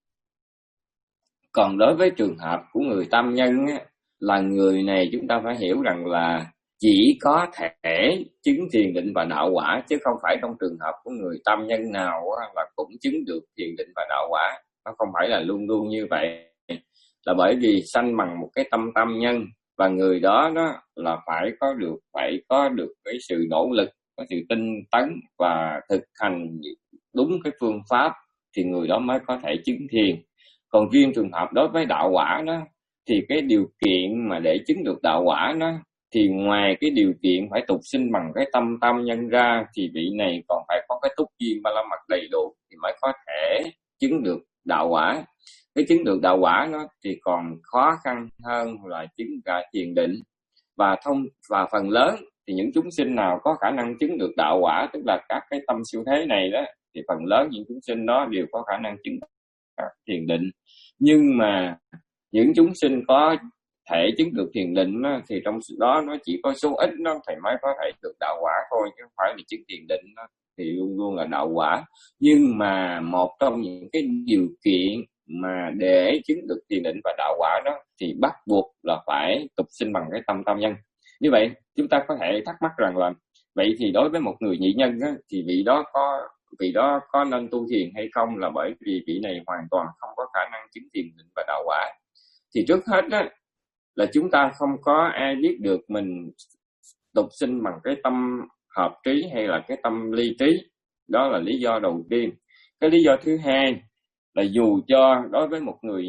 B: Còn đối với trường hợp của người tam nhân á, là người này chúng ta phải hiểu rằng là chỉ có thể chứng thiền định và đạo quả, chứ không phải trong trường hợp của người tam nhân nào á, là cũng chứng được thiền định và đạo quả. Nó không phải là luôn luôn như vậy, là bởi vì sanh bằng một cái tâm tam nhân, và người đó đó là phải có được phải có được cái sự nỗ lực, có sự tinh tấn và thực hành đúng cái phương pháp thì người đó mới có thể chứng thiền. Còn riêng trường hợp đối với đạo quả đó, thì cái điều kiện mà để chứng được đạo quả đó, thì ngoài cái điều kiện phải tục sinh bằng cái tâm tam nhân ra, thì vị này còn phải có cái túc duyên ba la mật đầy đủ thì mới có thể chứng được đạo quả. Cái chứng được đạo quả nó thì còn khó khăn hơn là chứng cả thiền định. Và thông và phần lớn thì những chúng sinh nào có khả năng chứng được đạo quả, tức là các cái tâm siêu thế này đó, thì phần lớn những chúng sinh đó đều có khả năng chứng thiền định. Nhưng mà những chúng sinh có thể chứng được thiền định đó, thì trong đó nó chỉ có số ít nó thì mới có thể được đạo quả thôi, chứ không phải là chứng thiền định đó, thì luôn luôn là đạo quả. Nhưng mà một trong những cái điều kiện mà để chứng được thiền định và đạo quả đó thì bắt buộc là phải tục sinh bằng cái tâm tam nhân. Như vậy chúng ta có thể thắc mắc rằng là vậy thì đối với một người nhị nhân đó, thì vị đó có vị đó có nên tu thiền hay không, là bởi vì vị này hoàn toàn không có khả năng chứng thiền định và đạo quả. Thì trước hết đó là chúng ta không có ai biết được mình tục sinh bằng cái tâm hợp trí hay là cái tâm ly trí. Đó là lý do đầu tiên. Cái lý do thứ hai là dù cho đối với một người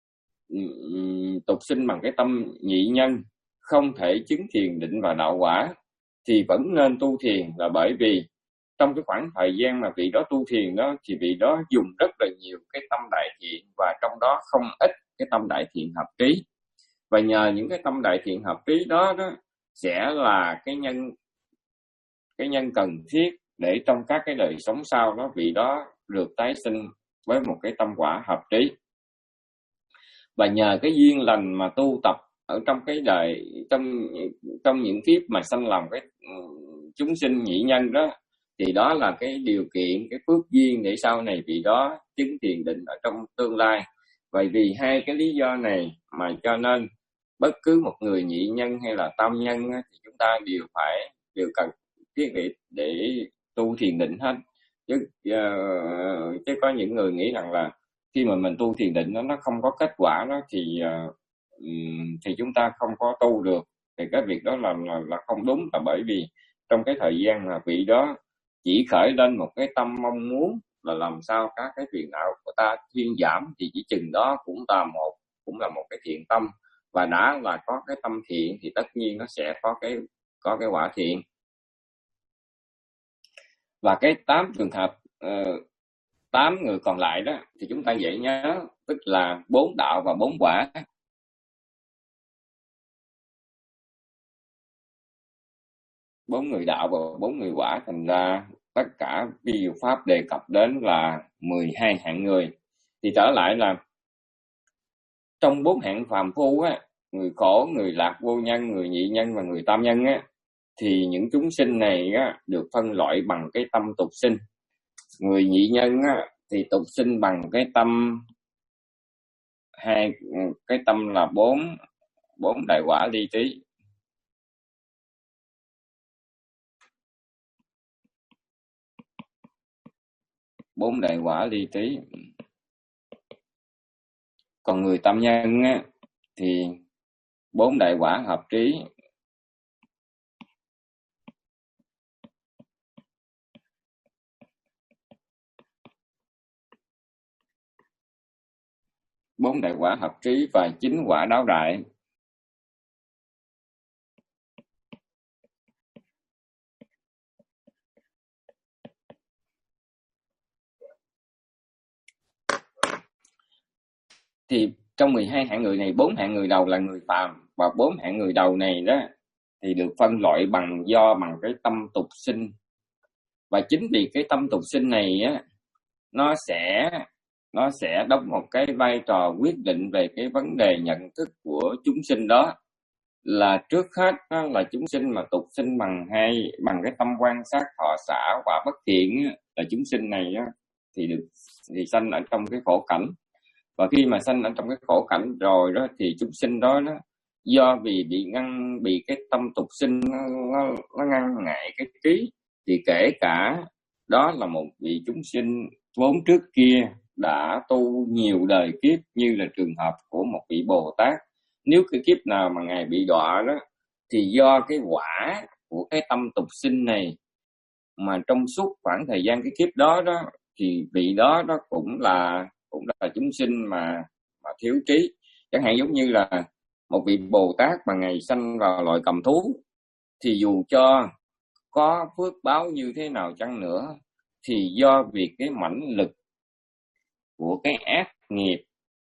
B: tục sinh bằng cái tâm nhị nhân không thể chứng thiền định và đạo quả thì vẫn nên tu thiền, là bởi vì trong cái khoảng thời gian mà vị đó tu thiền đó thì vị đó dùng rất là nhiều cái tâm đại thiện, và trong đó không ít cái tâm đại thiện hợp trí. Và nhờ những cái tâm đại thiện hợp trí đó đó sẽ là cái nhân cái nhân cần thiết để trong các cái đời sống sau đó vị đó được tái sinh với một cái tâm quả hợp trí. Và nhờ cái duyên lành mà tu tập ở trong cái đời, trong trong những kiếp mà sanh làm cái chúng sinh nhị nhân đó, thì đó là cái điều kiện, cái phước duyên để sau này vị đó chứng thiền định ở trong tương lai. Vậy vì hai cái lý do này mà cho nên bất cứ một người nhị nhân hay là tam nhân thì chúng ta đều phải đều cần thiết để, để tu thiền định hết. Chứ uh, chứ có những người nghĩ rằng là khi mà mình tu thiền định nó nó không có kết quả đó thì uh, thì chúng ta không có tu được. Thì cái việc đó là là, là không đúng, là bởi vì trong cái thời gian mà vị đó chỉ khởi lên một cái tâm mong muốn là làm sao các cái phiền não của ta thuyên giảm, thì chỉ chừng đó cũng là một cũng là một cái thiện tâm. Và đã là có cái tâm thiện thì tất nhiên nó sẽ có cái có cái quả thiện. Và cái tám trường hợp uh, tám người còn lại đó thì chúng ta dễ nhớ, tức là bốn đạo và bốn quả. Bốn người đạo và bốn người quả, thành ra tất cả vi diệu pháp đề cập đến là mười hai hạng người. Thì trở lại là trong bốn hạng phàm phu á, người khổ, người lạc vô nhân, người nhị nhân và người tam nhân á, thì những chúng sinh này á, được phân loại bằng cái tâm tục sinh. Người nhị nhân á, thì tục sinh bằng cái tâm hai cái tâm là bốn bốn đại quả ly trí. Bốn đại quả ly trí. Còn người tam nhân á, thì bốn đại quả hợp trí. Bốn đại quả hợp trí và chín quả đáo đại. Thì trong mười hai hạng người này, bốn hạng người đầu là người phàm, và bốn hạng người đầu này đó thì được phân loại bằng do bằng cái tâm tục sinh. Và chính vì cái tâm tục sinh này á, nó sẽ nó sẽ đóng một cái vai trò quyết định về cái vấn đề nhận thức của chúng sinh. Đó là trước hết đó là chúng sinh mà tục sinh bằng hai bằng cái tâm quan sát thọ xả quả bất thiện á, là chúng sinh này á, thì được thì sanh ở trong cái khổ cảnh. Và khi mà sanh ở trong cái khổ cảnh rồi đó, thì chúng sinh đó, đó do vì bị ngăn bị cái tâm tục sinh nó, nó, nó ngăn ngại cái trí, thì kể cả đó là một vị chúng sinh vốn trước kia đã tu nhiều đời kiếp, như là trường hợp của một vị Bồ Tát, nếu cái kiếp nào mà ngài bị đọa đó, thì do cái quả của cái tâm tục sinh này mà trong suốt khoảng thời gian cái kiếp đó đó, thì vị đó đó cũng là cũng là chúng sinh mà mà thiếu trí. Chẳng hạn giống như là một vị Bồ Tát mà ngày sanh vào loài cầm thú, thì dù cho có phước báo như thế nào chăng nữa, thì do vì cái mãnh lực của cái ác nghiệp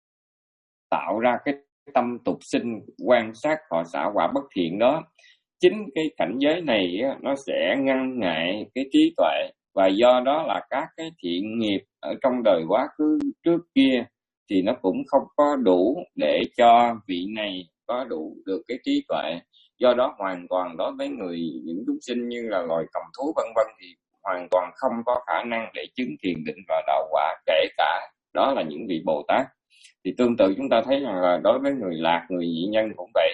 B: tạo ra cái tâm tục sinh quan sát họ xả quả bất thiện đó, chính cái cảnh giới này á, nó sẽ ngăn ngại cái trí tuệ. Và do đó là các cái thiện nghiệp ở trong đời quá khứ trước kia thì nó cũng không có đủ để cho vị này có đủ được cái trí tuệ. Do đó hoàn toàn đối với người những chúng sinh như là loài cầm thú vân vân thì hoàn toàn không có khả năng để chứng thiền định và đạo quả, kể cả đó là những vị Bồ Tát. Thì tương tự chúng ta thấy rằng là đối với người lạc, người nhị nhân cũng vậy.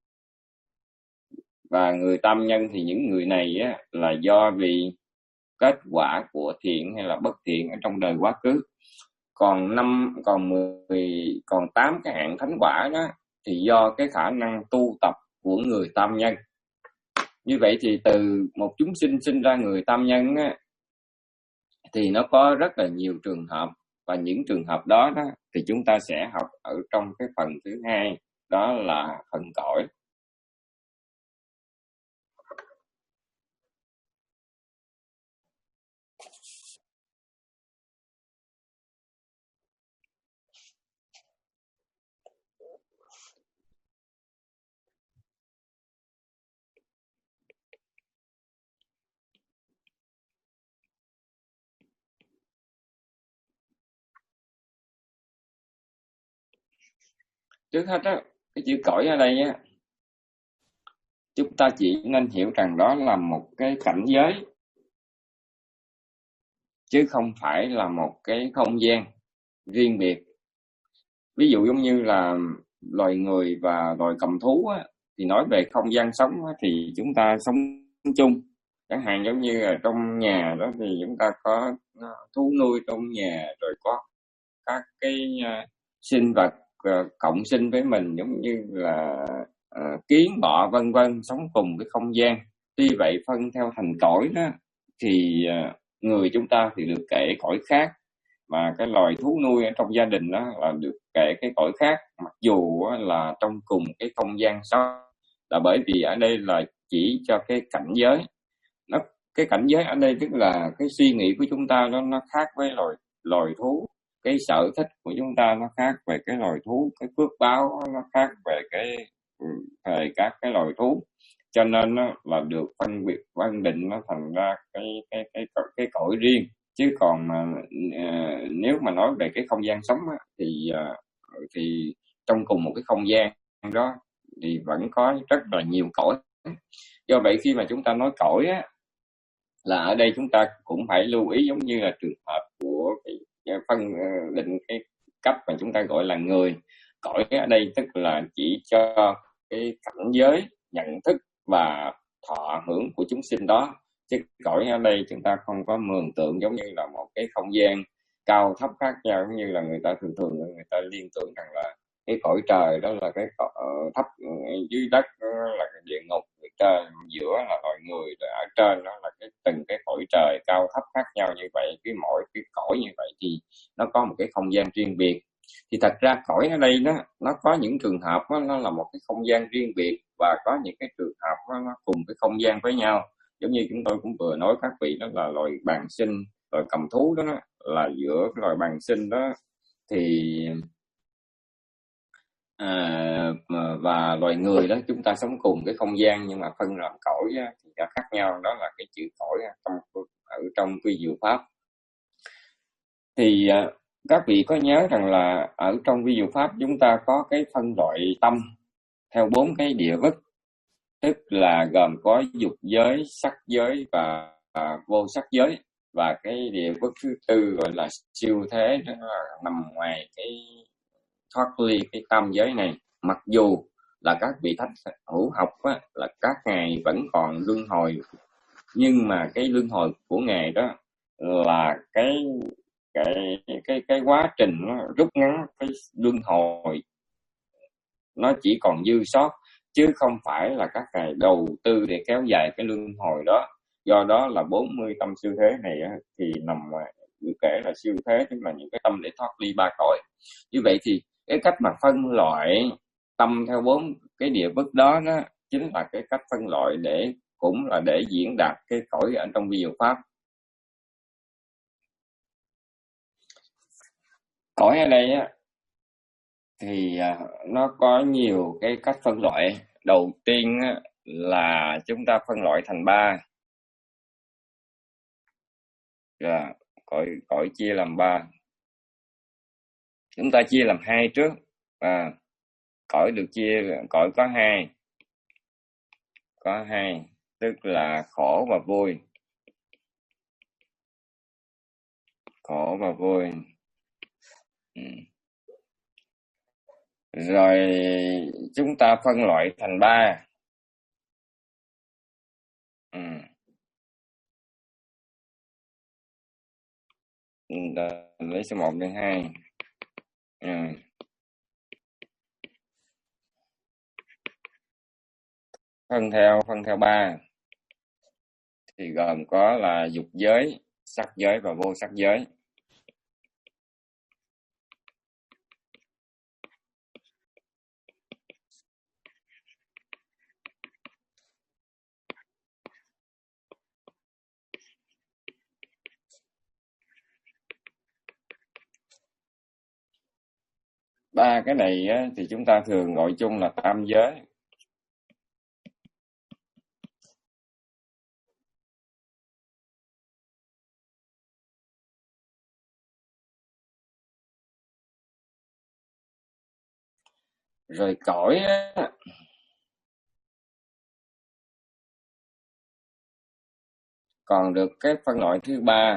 B: Và người tam nhân thì những người này á, là do vì kết quả của thiện hay là bất thiện ở trong đời quá khứ. Còn năm còn mười còn tám cái hạng thánh quả đó thì do cái khả năng tu tập của người tam nhân. Như vậy thì từ một chúng sinh sinh ra người tam nhân á, thì nó có rất là nhiều trường hợp, và những trường hợp đó, đó thì chúng ta sẽ học ở trong cái phần thứ hai, đó là phần cõi. Trước hết á, cái chữ cõi ở đây á, chúng ta chỉ nên hiểu rằng đó là một cái cảnh giới, chứ không phải là một cái không gian riêng biệt. Ví dụ giống như là loài người và loài cầm thú á, thì nói về không gian sống á, thì chúng ta sống chung. Chẳng hạn giống như là trong nhà đó thì chúng ta có thú nuôi trong nhà, rồi có các cái uh, sinh vật uh, cộng sinh với mình, giống như là uh, kiến bọ vân vân, sống cùng cái không gian. Tuy vậy phân theo thành cõi đó thì uh, người chúng ta thì được kể cõi khác, mà cái loài thú nuôi ở trong gia đình đó là được kể cái cõi khác, mặc dù là trong cùng cái không gian sống. Là bởi vì ở đây là chỉ cho cái cảnh giới, nó cái cảnh giới ở đây tức là cái suy nghĩ của chúng ta nó nó khác với loài loài thú, cái sở thích của chúng ta nó khác về cái loài thú, cái phước báo nó khác về cái về các cái loài thú, cho nên nó là được phân biệt phân định nó thành ra cái cái cái cái, cái cõi riêng. Chứ còn mà uh, nếu mà nói về cái không gian sống á, thì uh, thì trong cùng một cái không gian đó thì vẫn có rất là nhiều cõi. Do vậy khi mà chúng ta nói cõi á, là ở đây chúng ta cũng phải lưu ý giống như là trường hợp của cái phân định cái cấp mà chúng ta gọi là người. Cõi ở đây tức là chỉ cho cái cảnh giới nhận thức và thọ hưởng của chúng sinh đó, chứ cõi ở đây chúng ta không có mường tượng giống như là một cái không gian cao thấp khác nhau, giống như là người ta thường thường người ta liên tưởng rằng là cái cõi trời đó là cái cõi thấp, dưới đất là cái địa ngục, trên giữa là loài người, rồi ở trên đó là cái từng cái cõi trời cao thấp khác nhau như vậy. Cái mỗi cái cõi như vậy thì nó có một cái không gian riêng biệt. Thì thật ra cõi ở đây đó, nó có những trường hợp đó, nó là một cái không gian riêng biệt, và có những cái trường hợp đó, nó cùng cái không gian với nhau. Giống như chúng tôi cũng vừa nói các vị, đó là loài bàng sinh, loài cầm thú đó, là giữa loài bàng sinh đó thì à, và loài người đó, chúng ta sống cùng cái không gian nhưng mà phân làm cõi thì đã khác nhau. Đó là cái chữ cõi trong ở trong vi diệu pháp. Thì à, các vị có nhớ rằng là ở trong vi diệu pháp chúng ta có cái phân loại tâm theo bốn cái địa vức, tức là gồm có dục giới, sắc giới và à, vô sắc giới. Và cái địa vức thứ tư gọi là siêu thế, đó là nằm ngoài cái thoát ly cái tam giới này. Mặc dù là các vị thánh hữu học á, là các ngài vẫn còn luân hồi, nhưng mà cái luân hồi của ngài đó là cái cái cái cái quá trình nó rút ngắn cái luân hồi, nó chỉ còn dư sót, chứ không phải là các ngài đầu tư để kéo dài cái luân hồi đó. Do đó là bốn mươi tâm siêu thế này á, thì nằm được kể là siêu thế, tức là những cái tâm để thoát ly ba cõi. Như vậy thì cái cách mà phân loại tâm theo bốn cái địa vức đó, đó chính là cái cách phân loại để cũng là để diễn đạt cái cõi ở trong vi diệu pháp. Cõi ở đây á thì nó có nhiều cái cách phân loại. Đầu tiên á, là chúng ta phân loại thành ba. Là cõi cõi chia làm ba. Chúng ta chia làm hai trước. À, cõi được chia cõi có hai. Có hai, tức là khổ và vui. Khổ và vui. Ừ. Rồi chúng ta phân loại thành ba. Ừ. Lấy số một đến hai. Ừ. Phân theo phân theo ba thì gồm có là dục giới, sắc giới và vô sắc giới. Ba cái này á, thì chúng ta thường gọi chung là tam giới. Rồi cõi á, còn được cái phân loại thứ ba.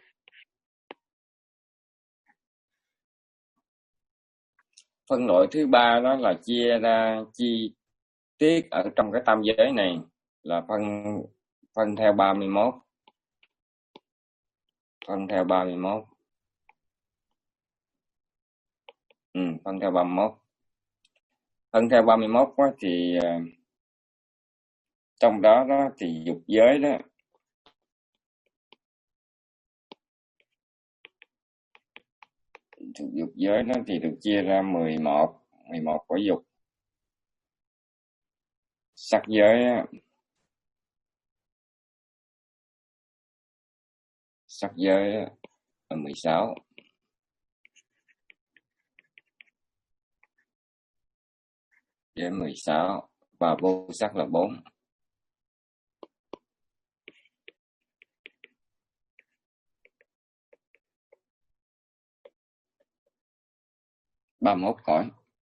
B: Phân loại thứ ba đó là chia ra chi tiết ở trong cái tam giới này, là phân phân theo ba mươi mốt. Phân theo ba mươi mốt. Ừ, phân theo ba mươi mốt. Phân theo ba mươi mốt á, thì uh, trong đó đó thì dục giới đó Thuộc dục giới nó thì được chia ra mười một mười một cõi dục. Sắc giới á, sắc giới á, là mười sáu, giới mười sáu, và vô sắc là bốn. ba mươi mốt cõi.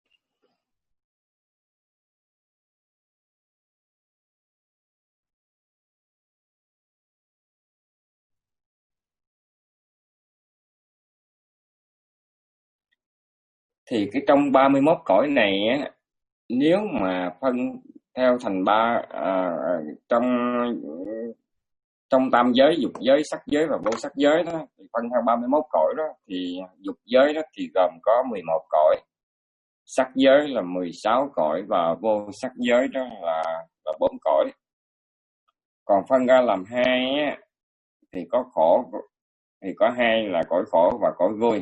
B: Thì cái trong ba mươi mốt cõi này á, nếu mà phân theo thành ba à, trong trong tam giới, dục giới, sắc giới và vô sắc giới đó, thì phân theo ba mươi mốt cõi đó, thì dục giới đó thì gồm có mười một cõi, sắc giới là mười sáu cõi và vô sắc giới đó là là bốn cõi. Còn phân ra làm hai á, thì có khổ, thì có hai là cõi khổ và cõi vui.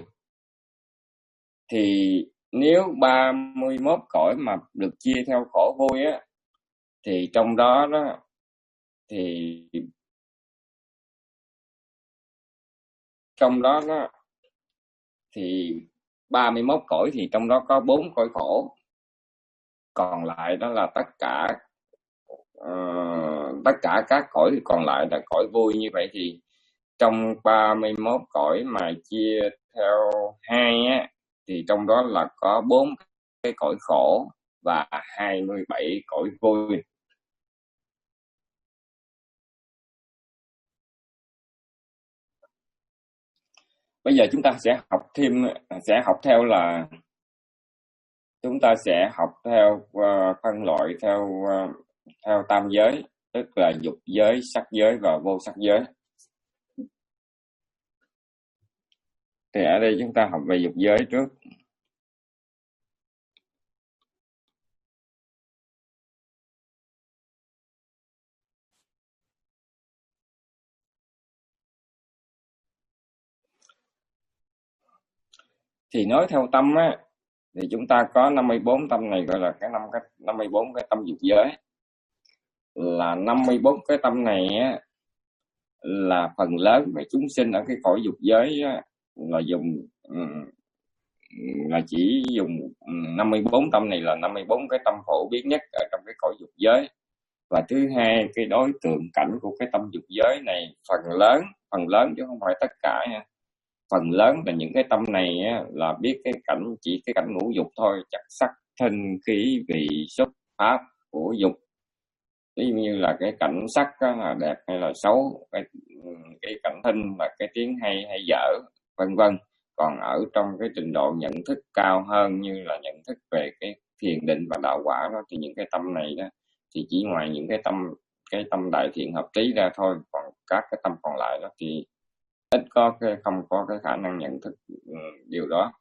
B: Thì nếu ba mươi mốt cõi mà được chia theo khổ vui á, thì trong đó đó thì trong đó đó thì ba mươi mốt cõi thì trong đó có bốn cõi khổ, còn lại đó là tất cả uh, tất cả các cõi còn lại là cõi vui. Như vậy thì trong ba mươi mốt cõi mà chia theo hai á, thì trong đó là có bốn cái cõi khổ và hai mươi bảy cõi vui. Bây giờ chúng ta sẽ học thêm, sẽ học theo là chúng ta sẽ học theo uh, phân loại theo uh, theo tam giới, tức là dục giới, sắc giới và vô sắc giới. Thì ở đây chúng ta học về dục giới trước. Thì nói theo tâm á, thì chúng ta có năm mươi bốn tâm này, gọi là cái năm cái năm mươi bốn cái tâm dục giới. Là năm mươi bốn cái tâm này á, là phần lớn về chúng sinh ở cái cõi dục giới á, là dùng là chỉ dùng năm mươi bốn tâm này là năm mươi bốn cái tâm phổ biến nhất ở trong cái cõi dục giới. Và thứ hai, cái đối tượng cảnh của cái tâm dục giới này phần lớn phần lớn chứ không phải tất cả nha, phần lớn là những cái tâm này á, là biết cái cảnh, chỉ cái cảnh ngũ dục thôi, chất sắc thinh khí vị xúc pháp của dục. Ví dụ như là cái cảnh sắc đó là đẹp hay là xấu, cái, cái cảnh thinh là cái tiếng hay hay dở, vân vân. Còn ở trong cái trình độ nhận thức cao hơn, như là nhận thức về cái thiền định và đạo quả đó, thì những cái tâm này đó thì chỉ ngoài những cái tâm cái tâm đại thiện hợp trí ra thôi, còn các cái tâm còn lại đó thì ít có cái không có cái khả năng nhận thức điều đó.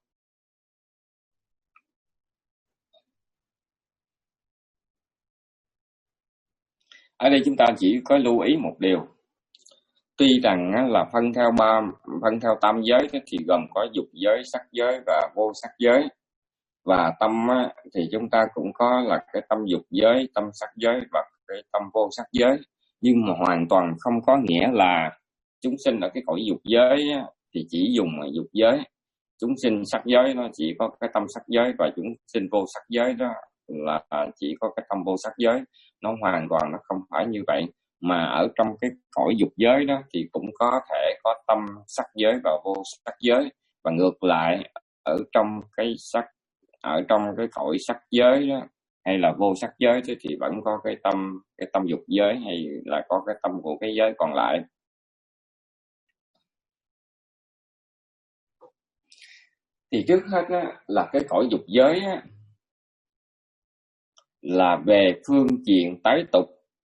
B: Ở đây chúng ta chỉ có lưu ý một điều, tuy rằng là phân theo ba phân theo tam giới thì gồm có dục giới, sắc giới và vô sắc giới, và tâm thì chúng ta cũng có là cái tâm dục giới, tâm sắc giới và cái tâm vô sắc giới, nhưng mà hoàn toàn không có nghĩa là chúng sinh ở cái cõi dục giới thì chỉ dùng dục giới, chúng sinh sắc giới nó chỉ có cái tâm sắc giới, và chúng sinh vô sắc giới đó là chỉ có cái tâm vô sắc giới. Nó hoàn toàn nó không phải như vậy, mà ở trong cái cõi dục giới đó thì cũng có thể có tâm sắc giới và vô sắc giới, và ngược lại ở trong cái sắc ở trong cái cõi sắc giới đó hay là vô sắc giới đó, thì vẫn có cái tâm cái tâm dục giới hay là có cái tâm của cái giới còn lại. Thì trước hết á, là cái cõi dục giới á, là về phương diện tái tục,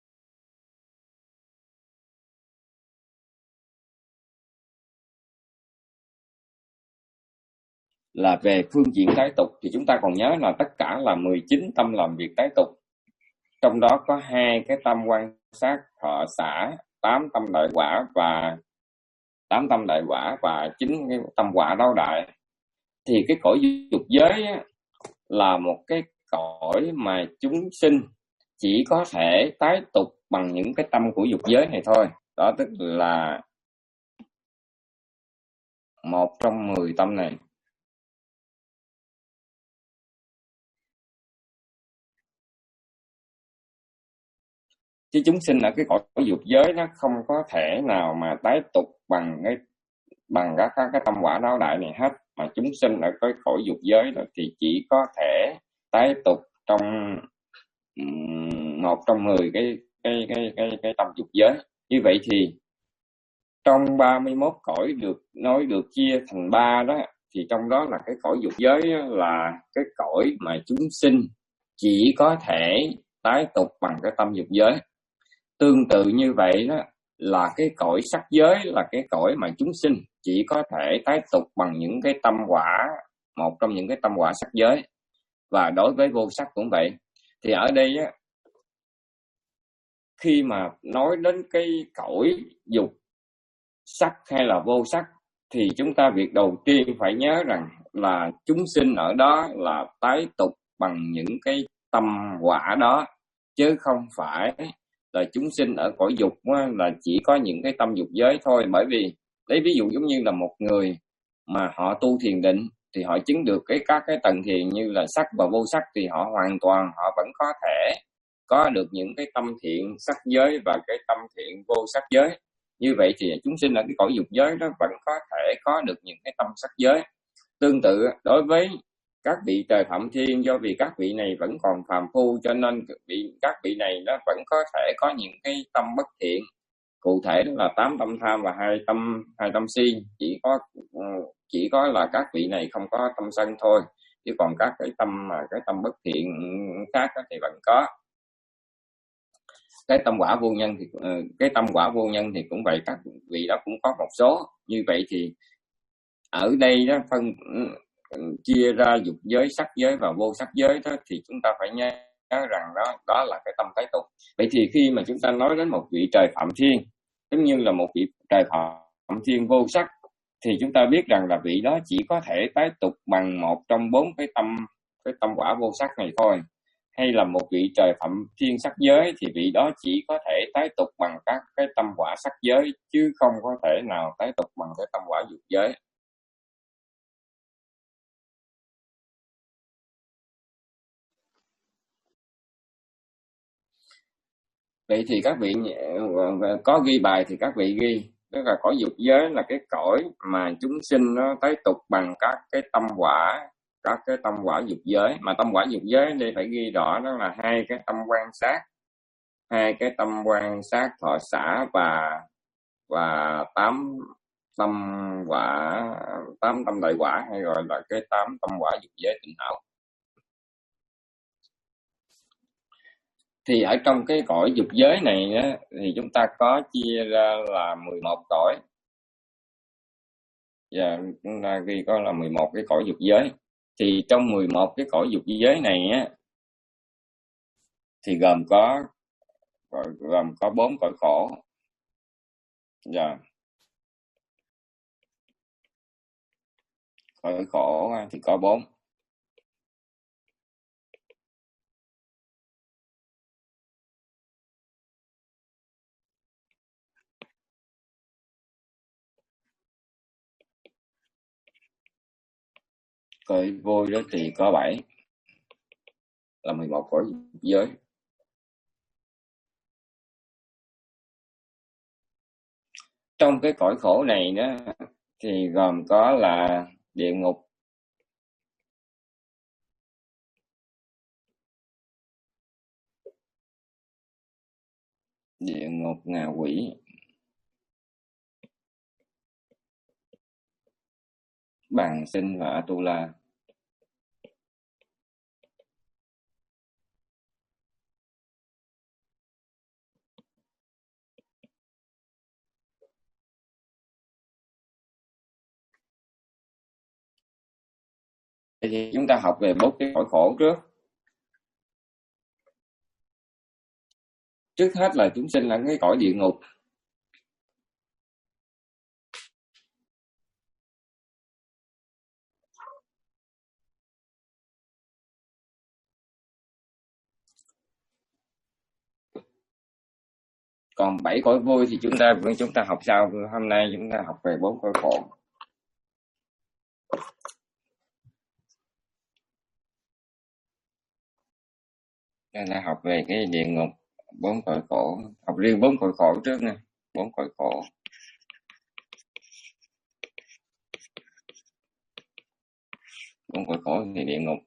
B: là về phương diện tái tục thì chúng ta còn nhớ là tất cả là mười chín tâm làm việc tái tục, trong đó có hai cái tâm quan sát thọ xả, tám tâm đại quả và tám tâm đại quả và chín cái tâm quả đáo đại. thì cái cõi dục giới á, là một cái cõi mà chúng sinh chỉ có thể tái tục bằng những cái tâm của dục giới này thôi. Đó tức là một trong mười tâm này. Chứ chúng sinh ở cái cõi dục giới nó không có thể nào mà tái tục bằng cái bằng các cái, cái tâm quả đáo đại này hết, mà chúng sinh ở cái cõi dục giới đó thì chỉ có thể tái tục trong um, một trong mười cái cái cái cái cái tâm dục giới. Như vậy thì trong ba mươi mốt cõi được nói được chia thành ba đó, thì trong đó là cái cõi dục giới là cái cõi mà chúng sinh chỉ có thể tái tục bằng cái tâm dục giới. Tương tự như vậy đó là cái cõi sắc giới là cái cõi mà chúng sinh chỉ có thể tái tục bằng những cái tâm quả, một trong những cái tâm quả sắc giới. Và đối với vô sắc cũng vậy. Thì ở đây á, khi mà nói đến cái cõi dục sắc hay là vô sắc thì chúng ta việc đầu tiên phải nhớ rằng là chúng sinh ở đó là tái tục bằng những cái tâm quả đó, chứ không phải là chúng sinh ở cõi dục là chỉ có những cái tâm dục giới thôi. Bởi vì lấy ví dụ giống như là một người mà họ tu thiền định thì họ chứng được cái các cái tầng thiền như là sắc và vô sắc, thì họ hoàn toàn họ vẫn có thể có được những cái tâm thiện sắc giới và cái tâm thiện vô sắc giới. Như vậy thì chúng sinh ở cái cõi dục giới đó vẫn có thể có được những cái tâm sắc giới. Tương tự đối với các vị trời Phạm Thiên, do vì các vị này vẫn còn phàm phu cho nên vị các vị này nó vẫn có thể có những cái tâm bất thiện. Cụ thể đó là tám tâm tham và hai tâm hai tâm si. Chỉ có chỉ có là các vị này không có tâm sân thôi, chứ còn các cái tâm mà cái tâm bất thiện khác thì vẫn có. Cái tâm quả vô nhân thì cái tâm quả vô nhân thì cũng vậy, các vị đó cũng có một số. Như vậy thì ở đây đó phân chia ra dục giới, sắc giới và vô sắc giới đó, thì chúng ta phải nhớ rằng đó đó là cái tâm tái tục. Vậy thì khi mà chúng ta nói đến một vị trời Phạm Thiên giống như là một vị trời Phạm Thiên vô sắc, thì chúng ta biết rằng là vị đó chỉ có thể tái tục bằng một trong bốn cái tâm cái tâm quả vô sắc này thôi. Hay là một vị trời Phạm Thiên sắc giới thì vị đó chỉ có thể tái tục bằng các cái tâm quả sắc giới, chứ không có thể nào tái tục bằng cái tâm quả dục giới. Vậy thì các vị có ghi bài thì các vị ghi, tức là cõi dục giới là cái cõi mà chúng sinh nó tái tục bằng các cái tâm quả, các cái tâm quả dục giới. Mà tâm quả dục giới đây phải ghi rõ đó là hai cái tâm quan sát, hai cái tâm quan sát thọ xả và và tám tâm quả, tám tâm đại quả, hay gọi là cái tám tâm quả dục giới tịnh hảo. Thì ở trong cái cõi dục giới này á, thì chúng ta có chia ra là mười một cõi. Và chúng ta ghi có là mười một cái cõi dục giới. Thì trong mười một cái cõi dục giới này á, thì gồm có gồm có bốn cõi khổ. Dạ. Cõi khổ thì có bốn. Cõi vui đó thì có bảy, là mười một cõi giới. Trong cái cõi khổ này đó thì gồm có là địa ngục, địa ngục, ngạ quỷ, Bàng Sinh và Atula. Thì chúng ta học về bốn cái cõi khổ trước. Trước hết là chúng sinh là cái cõi địa ngục. Còn bảy cõi vui thì chúng ta chúng ta học sau. Hôm nay chúng ta học về bốn cõi khổ. Chúng ta học về cái địa ngục, bốn cõi khổ. Học riêng bốn cõi khổ trước nha. Bốn cõi khổ. Bốn cõi khổ thì địa ngục.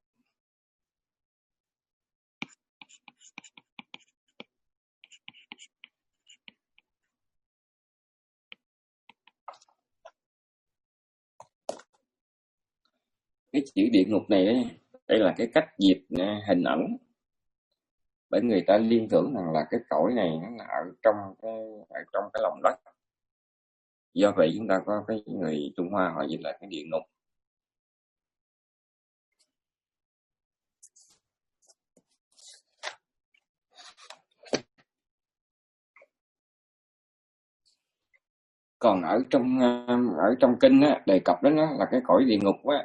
B: Cái chữ địa ngục này đấy, đây là cái cách dịch hình ảnh, bởi người ta liên tưởng rằng là cái cõi này nó là ở trong cái ở trong cái lòng đất. Do vậy chúng ta có cái người Trung Hoa họ dịch là cái địa ngục. Còn ở trong ở trong kinh á, đề cập đến đó là cái cõi địa ngục á,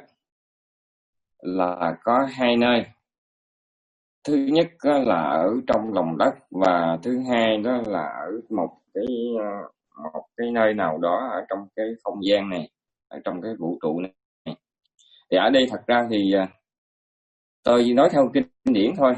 B: là có hai nơi. Thứ nhất là ở trong lòng đất, và thứ hai đó là ở một cái một cái nơi nào đó ở trong cái không gian này, ở trong cái vũ trụ này. Thì ở đây thật ra thì tôi nói theo kinh điển thôi.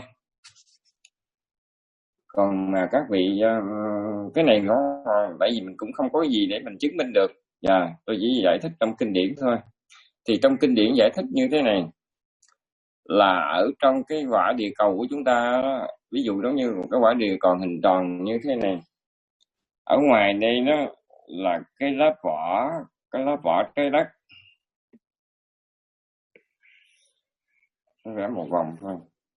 B: Còn mà các vị cái này nó tại vì mình cũng không có gì để mình chứng minh được. Dạ, tôi chỉ giải thích trong kinh điển thôi. Thì trong kinh điển giải thích như thế này, là ở trong cái quả địa cầu của chúng ta, ví dụ giống như một cái quả địa cầu hình tròn như thế này, ở ngoài đây nó là cái lớp vỏ, cái lớp vỏ trái đất, nó vẽ một vòng thôi.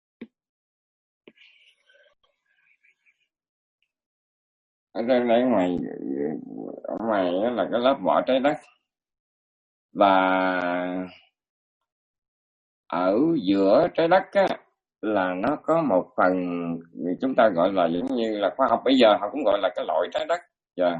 B: Ở đây ở ngoài ở ngoài là cái lớp vỏ trái đất, và ở giữa trái đất á, là nó có một phần chúng ta gọi là giống như là khoa học bây giờ họ cũng gọi là cái lõi trái đất. Yeah.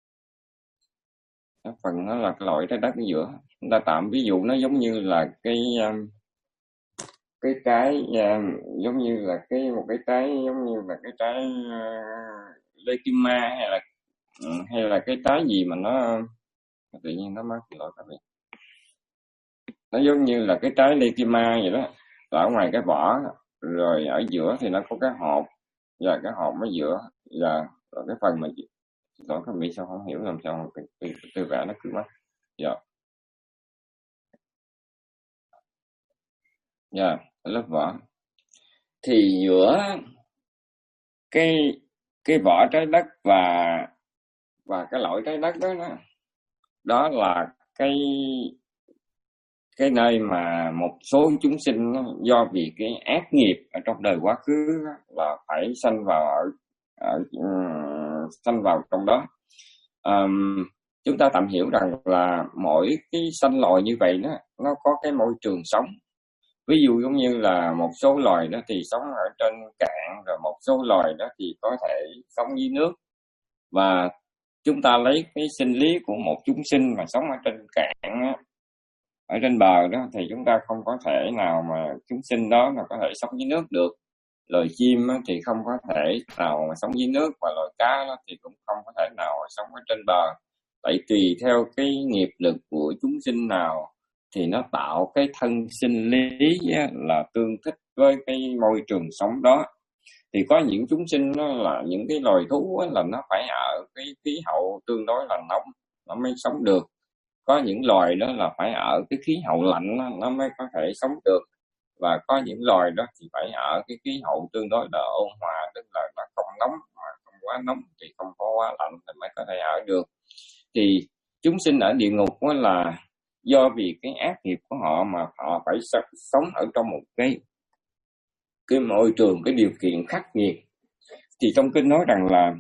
B: Cái phần nó là cái lõi trái đất ở giữa. Chúng ta tạm ví dụ nó giống như là cái cái trái giống như là cái một cái trái giống như là cái trái uh, leukemia hay là hay là cái trái gì mà nó tự nhiên nó mất lỗi các vị. Nó giống như là cái trái leukemia vậy đó. Ở ngoài cái vỏ, rồi ở giữa thì nó có cái hộp, và cái hộp ở giữa, và rồi cái phần mà lỗi các vị sao không hiểu làm sao cái từ, từ vẽ nó cứ mất. Dạ. Dạ, lớp vỏ. Thì giữa cái cái vỏ trái đất và và cái lõi trái đất đó, đó đó là cái cái nơi mà một số chúng sinh do vì cái ác nghiệp ở trong đời quá khứ là phải sanh vào ở, ở uh, sanh vào trong đó. Um, chúng ta tạm hiểu rằng là mỗi cái sanh loài như vậy đó, nó có cái môi trường sống. Ví dụ giống như là một số loài đó thì sống ở trên cạn, rồi một số loài đó thì có thể sống dưới nước. Và chúng ta lấy cái sinh lý của một chúng sinh mà sống ở trên cạn á, ở trên bờ đó, thì chúng ta không có thể nào mà chúng sinh đó là có thể sống dưới nước được. Loài chim thì không có thể nào mà sống dưới nước, và loài cá đó thì cũng không có thể nào mà sống ở trên bờ. Tại tùy theo cái nghiệp lực của chúng sinh nào thì nó tạo cái thân sinh lý là tương thích với cái môi trường sống đó. Thì có những chúng sinh đó là những cái loài thú là nó phải ở cái khí hậu tương đối là nóng nó mới sống được. Có những loài đó là phải ở cái khí hậu lạnh nó mới có thể sống được. Và có những loài đó thì phải ở cái khí hậu tương đối là ôn hòa, tức là nó không nóng mà không quá nóng thì không có quá lạnh thì mới có thể ở được. Thì chúng sinh ở địa ngục đó là do vì cái ác nghiệp của họ mà họ phải sống ở trong một cái cái môi trường, cái điều kiện khắc nghiệt. Thì trong kinh nói rằng là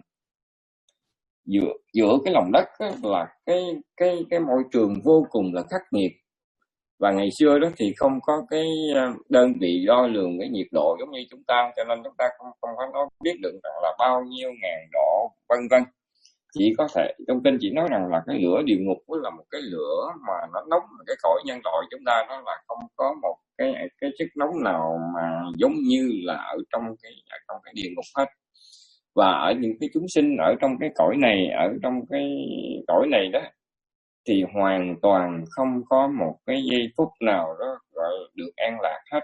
B: giữa giữa cái lòng đất là cái cái cái môi trường vô cùng là khắc nghiệt. Và ngày xưa đó thì không có cái đơn vị đo lường cái nhiệt độ giống như chúng ta, cho nên chúng ta không không có nói biết được rằng là bao nhiêu ngàn độ vân vân. Chỉ có thể trong kinh chỉ nói rằng là cái lửa địa ngục là một cái lửa mà nó nóng. Cái cõi nhân loại chúng ta nó là không có một cái cái chất nóng nào mà giống như là ở trong cái ở trong cái địa ngục hết. Và ở những cái chúng sinh ở trong cái cõi này, ở trong cái cõi này đó, thì hoàn toàn không có một cái giây phút nào đó gọi là được an lạc hết.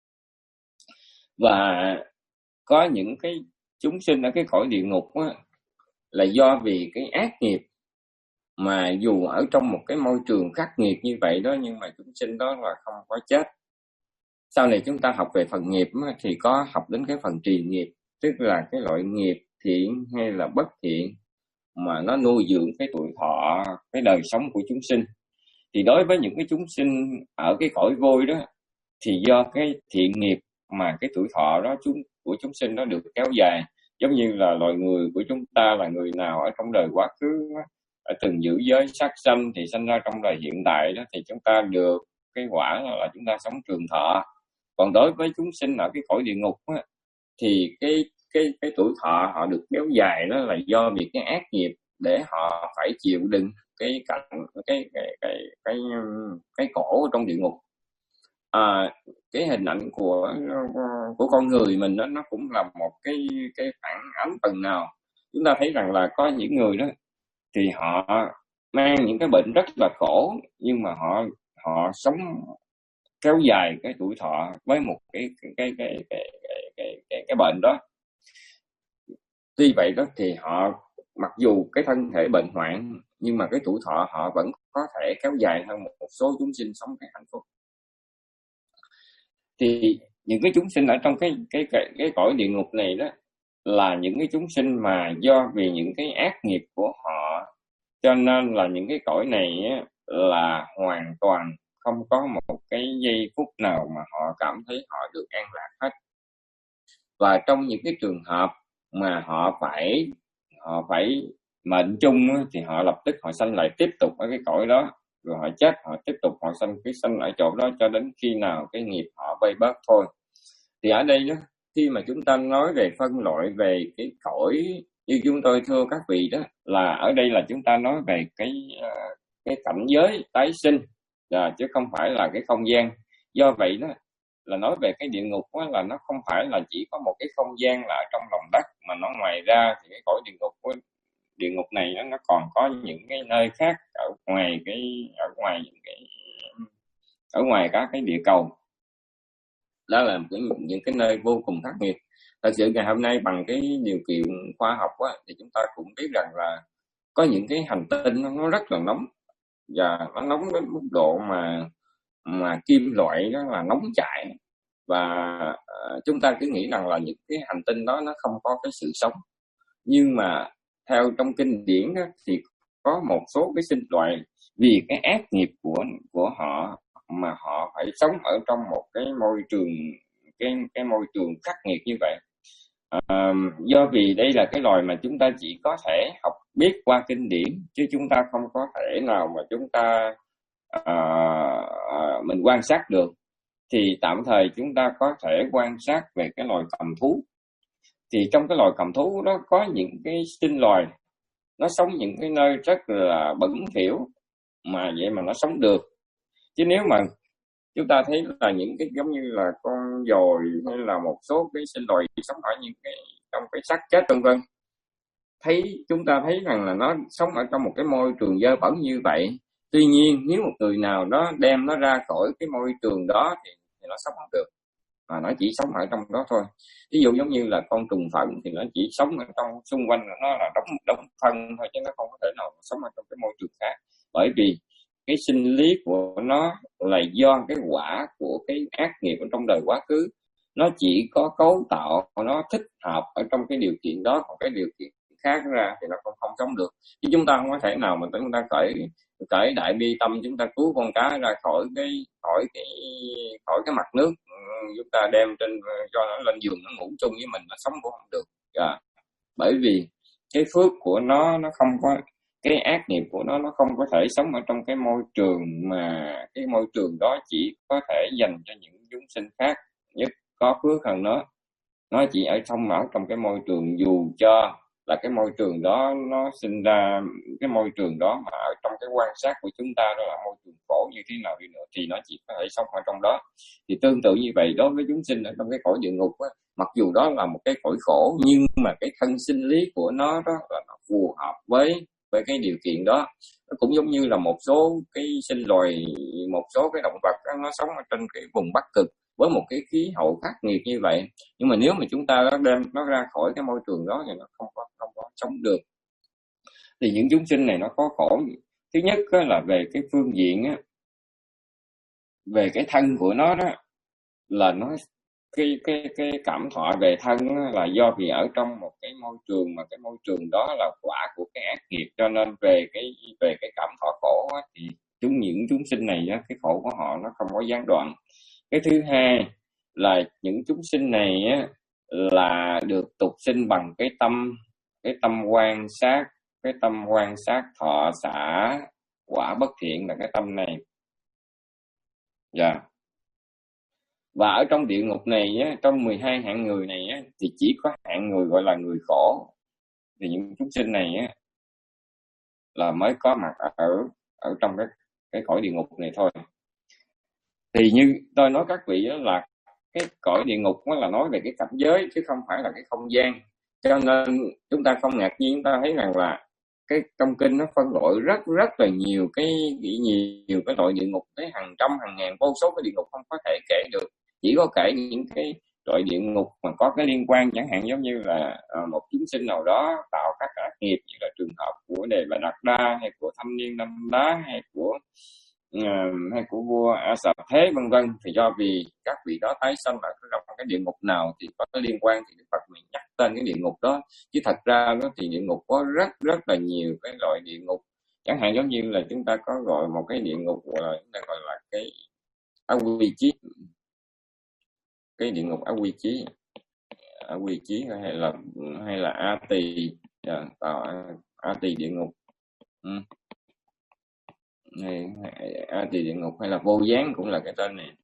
B: Và có những cái chúng sinh ở cái cõi địa ngục á, là do vì cái ác nghiệp, mà dù ở trong một cái môi trường khắc nghiệt như vậy đó, nhưng mà chúng sinh đó là không có chết. Sau này chúng ta học về phần nghiệp á, thì có học đến cái phần trì nghiệp, tức là cái loại nghiệp thiện hay là bất thiện mà nó nuôi dưỡng cái tuổi thọ, cái đời sống của chúng sinh. Thì đối với những cái chúng sinh ở cái cõi vôi đó, thì do cái thiện nghiệp mà cái tuổi thọ đó chúng của chúng sinh nó được kéo dài. Giống như là loài người của chúng ta là người nào ở trong đời quá khứ ở từng giữ giới sát sanh, thì sinh ra trong đời hiện tại đó, thì chúng ta được cái quả là chúng ta sống trường thọ. Còn đối với chúng sinh ở cái cõi địa ngục á, thì cái cái cái tuổi thọ họ được kéo dài đó là do vì cái ác nghiệp, để họ phải chịu đựng cái cảnh cái cái cái cái cái khổ trong địa ngục. À, cái hình ảnh của của con người mình đó, nó cũng là một cái cái phản ánh phần nào. Chúng ta thấy rằng là có những người đó thì họ mang những cái bệnh rất là khổ, nhưng mà họ họ sống kéo dài cái tuổi thọ với một cái cái cái cái cái cái, cái, cái, cái bệnh đó. Tuy vậy đó thì họ mặc dù cái thân thể bệnh hoạn, nhưng mà cái tuổi thọ họ vẫn có thể kéo dài hơn một, một số chúng sinh sống cái hạnh phúc. Thì những cái chúng sinh ở trong cái cái cái, cái cõi địa ngục này đó là những cái chúng sinh mà do vì những cái ác nghiệp của họ, cho nên là những cái cõi này á, là hoàn toàn không có một cái giây phút nào mà họ cảm thấy họ được an lạc hết. Và trong những cái trường hợp mà họ phải họ phải mệnh chung á, thì họ lập tức họ sanh lại tiếp tục ở cái cõi đó, rồi họ chết, họ tiếp tục họ sanh cái sanh ở chỗ đó cho đến khi nào cái nghiệp họ bay bớt thôi. Thì ở đây đó, khi mà chúng ta nói về phân loại về cái cõi, như chúng tôi thưa các vị đó, là ở đây là chúng ta nói về cái cái cảnh giới tái sinh, à, chứ không phải là cái không gian. Do vậy đó là nói về cái địa ngục đó, là nó không phải là chỉ có một cái không gian là ở trong lòng đất, mà nó ngoài ra thì cái cõi địa ngục của địa ngục này nó, nó còn có những cái nơi khác ở ngoài cái ở ngoài những cái ở ngoài các cái địa cầu. Đó là những, những cái nơi vô cùng khắc nghiệt. Thật sự ngày hôm nay bằng cái điều kiện khoa học á, thì chúng ta cũng biết rằng là có những cái hành tinh nó, nó rất là nóng, và nó nóng đến mức độ mà mà kim loại đó là nóng chảy. Và uh, chúng ta cứ nghĩ rằng là những cái hành tinh đó nó không có cái sự sống. Nhưng mà theo trong kinh điển đó, thì có một số cái sinh loại vì cái ác nghiệp của của họ mà họ phải sống ở trong một cái môi trường cái cái môi trường khắc nghiệt như vậy. À, do vì đây là cái loài mà chúng ta chỉ có thể học biết qua kinh điển, chứ chúng ta không có thể nào mà chúng ta à, à, mình quan sát được. Thì tạm thời chúng ta có thể quan sát về cái loài cầm thú. Thì trong cái loài cầm thú đó có những cái sinh loài nó sống những cái nơi rất là bẩn thỉu, mà vậy mà nó sống được. Chứ nếu mà chúng ta thấy là những cái giống như là con dồi hay là một số cái sinh loài sống ở những cái trong cái xác chết vân vân, thấy chúng ta thấy rằng là nó sống ở trong một cái môi trường dơ bẩn như vậy. Tuy nhiên nếu một người nào đó đem nó ra khỏi cái môi trường đó thì, thì nó sống không được, mà nó chỉ sống ở trong đó thôi. Ví dụ giống như là con trùng phận thì nó chỉ sống ở trong xung quanh nó là đóng đóng phân thôi, chứ nó không có thể nào sống ở trong cái môi trường khác. Bởi vì cái sinh lý của nó là do cái quả của cái ác nghiệp ở trong đời quá khứ, nó chỉ có cấu tạo nó thích hợp ở trong cái điều kiện đó, còn cái điều kiện khác ra thì nó không không sống được. Chứ chúng ta không có thể nào mà chúng ta cởi cởi đại bi tâm, chúng ta cứu con cá ra khỏi cái khỏi cái khỏi cái mặt nước, chúng ta đem trên cho nó lên giường nó ngủ chung với mình, nó sống cũng không được. À, bởi vì cái phước của nó nó không có, cái ác nghiệp của nó nó không có thể sống ở trong cái môi trường mà cái môi trường đó chỉ có thể dành cho những chúng sinh khác nhất có phước hơn nó. Nó chỉ ở trong ở trong cái môi trường dù cho là cái môi trường đó nó sinh ra, cái môi trường đó mà ở trong cái quan sát của chúng ta đó là môi trường khổ như thế nào đi nữa thì nó chỉ có thể sống ở trong đó. Thì tương tự như vậy đối với chúng sinh ở trong cái cõi địa ngục á, mặc dù đó là một cái cõi khổ nhưng mà cái thân sinh lý của nó đó là nó phù hợp với với cái điều kiện đó. Nó cũng giống như là một số cái sinh loài, một số cái động vật đó, nó sống ở trên cái vùng Bắc Cực với một cái khí hậu khắc nghiệt như vậy, nhưng mà nếu mà chúng ta đem nó ra khỏi cái môi trường đó thì nó không có không có sống được. Thì những chúng sinh này nó có khổ. Thứ nhất là về cái phương diện á, về cái thân của nó đó, là nó cái cái cái cảm thọ về thân á, là do vì ở trong một cái môi trường mà cái môi trường đó là quả của cái ác nghiệp, cho nên về cái về cái cảm thọ khổ á, thì chúng những chúng sinh này á, cái khổ của họ nó không có gián đoạn. Cái thứ hai là những chúng sinh này á, là được tục sinh bằng cái tâm cái tâm quan sát, cái tâm quan sát thọ xả quả bất thiện là cái tâm này. Dạ. Yeah. Và ở trong địa ngục này á, trong mười hai hạng người này á, thì chỉ có hạng người gọi là người khổ. Thì những chúng sinh này á, là mới có mặt ở ở trong cái cái cõi địa ngục này thôi. Thì như tôi nói các vị đó, là cái cõi địa ngục đó là nói về cái cảnh giới chứ không phải là cái không gian. Cho nên chúng ta không ngạc nhiên, chúng ta thấy rằng là cái trong kinh nó phân loại rất rất là nhiều cái nhiều, nhiều cái loại địa ngục, tới hàng trăm hàng ngàn vô số cái địa ngục không có thể kể được. Chỉ có kể những cái loại địa ngục mà có cái liên quan, chẳng hạn giống như là uh, một chúng sinh nào đó tạo các ác nghiệp, như là trường hợp của Đề Bà Đạt Đa hay của Thâm Niên Năm Đá hay của uh, hay của vua A Sập Thế vân vân. Thì do vì các vị đó tái sanh ở trong cái địa ngục nào thì có cái liên quan, thì Đức Phật mình nhắc tên cái địa ngục đó. Chứ thật ra nó thì địa ngục có rất rất là nhiều cái loại địa ngục. Chẳng hạn giống như là chúng ta có gọi một cái địa ngục gọi là, chúng ta gọi là cái A Quy Chí, cái địa ngục A Quy Chí, A Quy Chí hay là hay là A Tỳ, yeah, A Tỳ địa ngục, ừ. hay, hay A Tỳ địa ngục, hay là Vô Gián cũng là cái tên này,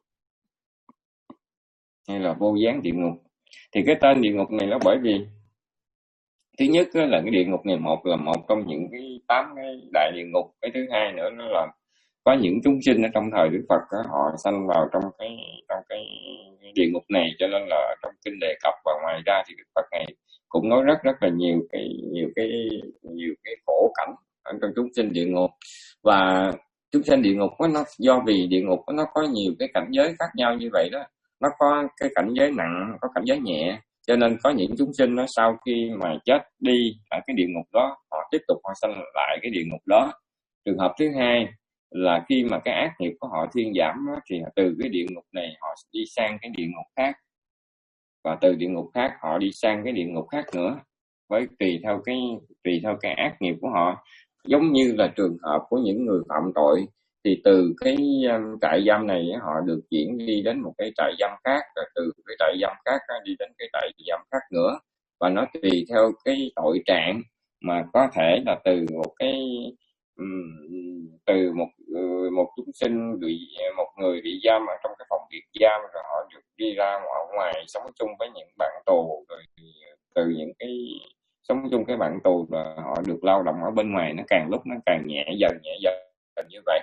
B: hay là Vô Gián địa ngục. Thì cái tên địa ngục này nó bởi vì thứ nhất là cái địa ngục này một là một trong những cái tám cái đại địa ngục. Cái thứ hai nữa nó là có những chúng sinh ở trong thời Đức Phật đó, họ sanh vào trong cái trong cái địa ngục này, cho nên là trong kinh đề cập. Và ngoài ra thì Đức Phật này cũng nói rất rất là nhiều cái nhiều cái nhiều cái khổ cảnh ở trong chúng sinh địa ngục. Và chúng sinh địa ngục đó, nó do vì địa ngục đó, nó có nhiều cái cảnh giới khác nhau như vậy đó. Nó có cái cảnh giới nặng, có cảnh giới nhẹ, cho nên có những chúng sinh nó sau khi mà chết đi ở cái địa ngục đó, họ tiếp tục họ sanh lại cái địa ngục đó. Trường hợp thứ hai là khi mà cái ác nghiệp của họ thuyên giảm đó, thì từ cái địa ngục này họ đi sang cái địa ngục khác, và từ địa ngục khác họ đi sang cái địa ngục khác nữa, với tùy theo cái tùy theo cái ác nghiệp của họ. Giống như là trường hợp của những người phạm tội, thì từ cái um, trại giam này họ được chuyển đi đến một cái trại giam khác, rồi từ cái trại giam khác đi đến cái trại giam khác nữa. Và nó tùy theo cái tội trạng mà có thể là từ một cái um, từ một một chúng sinh bị một người bị giam ở trong cái phòng biệt giam, rồi họ được đi ra ngoài, ngoài sống chung với những bạn tù, rồi từ những cái sống chung cái bạn tù là họ được lao động ở bên ngoài, nó càng lúc nó càng nhẹ dần nhẹ dần như vậy.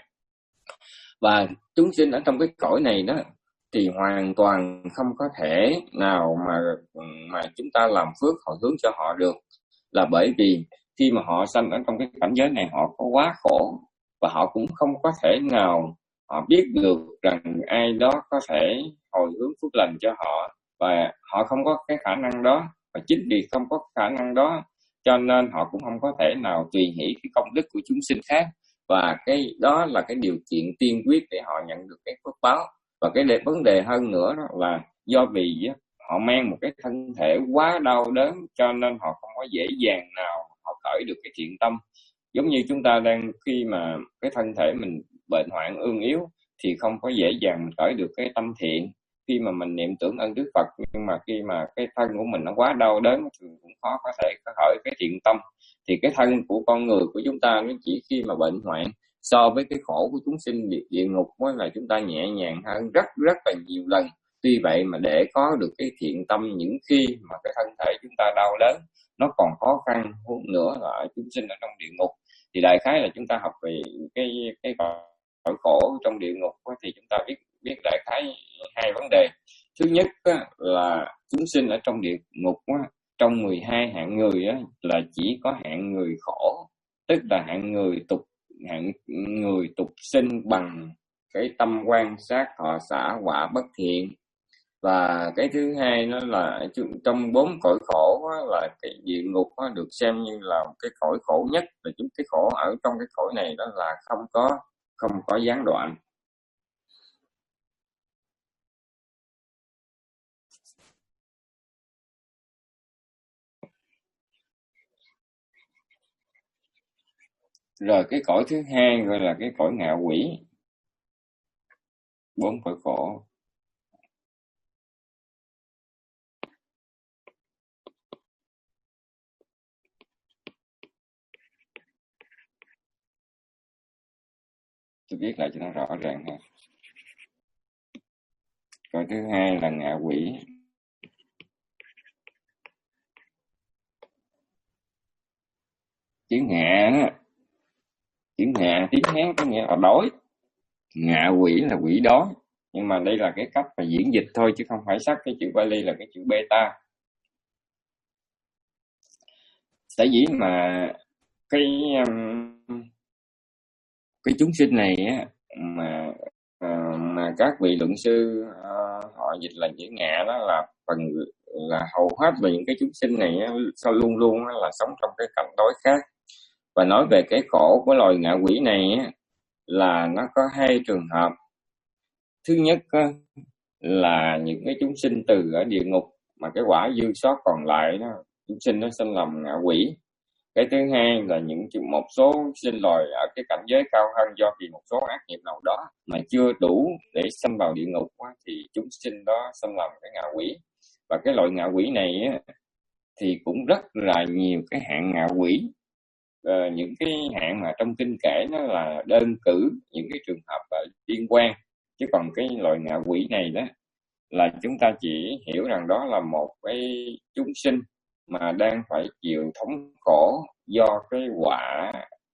B: Và chúng sinh ở trong cái cõi này đó thì hoàn toàn không có thể nào mà mà chúng ta làm phước hồi hướng cho họ được, là bởi vì khi mà họ sanh ở trong cái cảnh giới này họ có quá khổ, và họ cũng không có thể nào họ biết được rằng ai đó có thể hồi hướng phước lành cho họ, và họ không có cái khả năng đó. Và chính vì không có khả năng đó cho nên họ cũng không có thể nào tùy hỷ cái công đức của chúng sinh khác. Và cái đó là cái điều kiện tiên quyết để họ nhận được cái phước báo. Và cái đề, vấn đề hơn nữa đó là do vì họ mang một cái thân thể quá đau đớn, cho nên họ không có dễ dàng nào họ khởi được cái thiện tâm. Giống như chúng ta đang khi mà cái thân thể mình bệnh hoạn ương yếu thì không có dễ dàng khởi được cái tâm thiện khi mà mình niệm tưởng ơn Đức Phật. Nhưng mà khi mà cái thân của mình nó quá đau đớn thì cũng khó có thể khởi cái thiện tâm. Thì cái thân của con người của chúng ta nó chỉ khi mà bệnh hoạn, so với cái khổ của chúng sinh địa, địa ngục mới là chúng ta nhẹ nhàng hơn rất rất là nhiều lần. Tuy vậy mà để có được cái thiện tâm những khi mà cái thân thể chúng ta đau đớn, nó còn khó khăn hơn nữa là chúng sinh ở trong địa ngục. Thì đại khái là chúng ta học về cái cái cõi khổ trong địa ngục thì chúng ta biết biết đại khái hai vấn đề. Thứ nhất là chúng sinh ở trong địa ngục trong mười hai hạng người là chỉ có hạng người khổ, tức là hạng người tục hạng người tục sinh bằng cái tâm quan sát thọ xả quả bất thiện. Và cái thứ hai nó là trong bốn cõi khổ á, là cái địa ngục á, được xem như là một cái cõi khổ nhất. Là chúng cái khổ ở trong cái cõi này đó là không có không có gián đoạn. Rồi cái cõi thứ hai gọi là cái cõi ngạ quỷ. Bốn cõi khổ. Tôi viết lại cho nó rõ ràng ha. Cõi thứ hai là ngạ quỷ. Chữ ngạ đó, chữ ngạ tiếng Hán có nghĩa là đói. Ngạ quỷ là quỷ đói. Nhưng mà đây là cái cách mà diễn dịch thôi, chứ không phải sắc cái chữ Pali là cái chữ beta. Tại vì mà cái cái chúng sinh này á, mà mà các vị luận sư uh, họ dịch là chữ ngạ đó là phần là hầu hết là những cái chúng sinh này á, sao luôn luôn á, là sống trong cái cảnh đói khát. Và nói về cái khổ của loài ngạ quỷ này á, là nó có hai trường hợp. Thứ nhất á, là những cái chúng sinh từ ở địa ngục mà cái quả dư sót còn lại đó, chúng sinh nó sinh làm ngạ quỷ. Cái thứ hai là những một số sinh loài ở cái cảnh giới cao hơn do vì một số ác nghiệp nào đó mà chưa đủ để sanh vào địa ngục á, thì chúng sinh đó sanh làm cái ngạ quỷ. Và cái loại ngạ quỷ này á, thì cũng rất là nhiều cái hạng ngạ quỷ. Ờ, những cái hạng mà trong kinh kể nó là đơn cử những cái trường hợp uh, liên quan, chứ còn cái loại ngạ quỷ này đó là chúng ta chỉ hiểu rằng đó là một cái chúng sinh mà đang phải chịu thống khổ do cái quả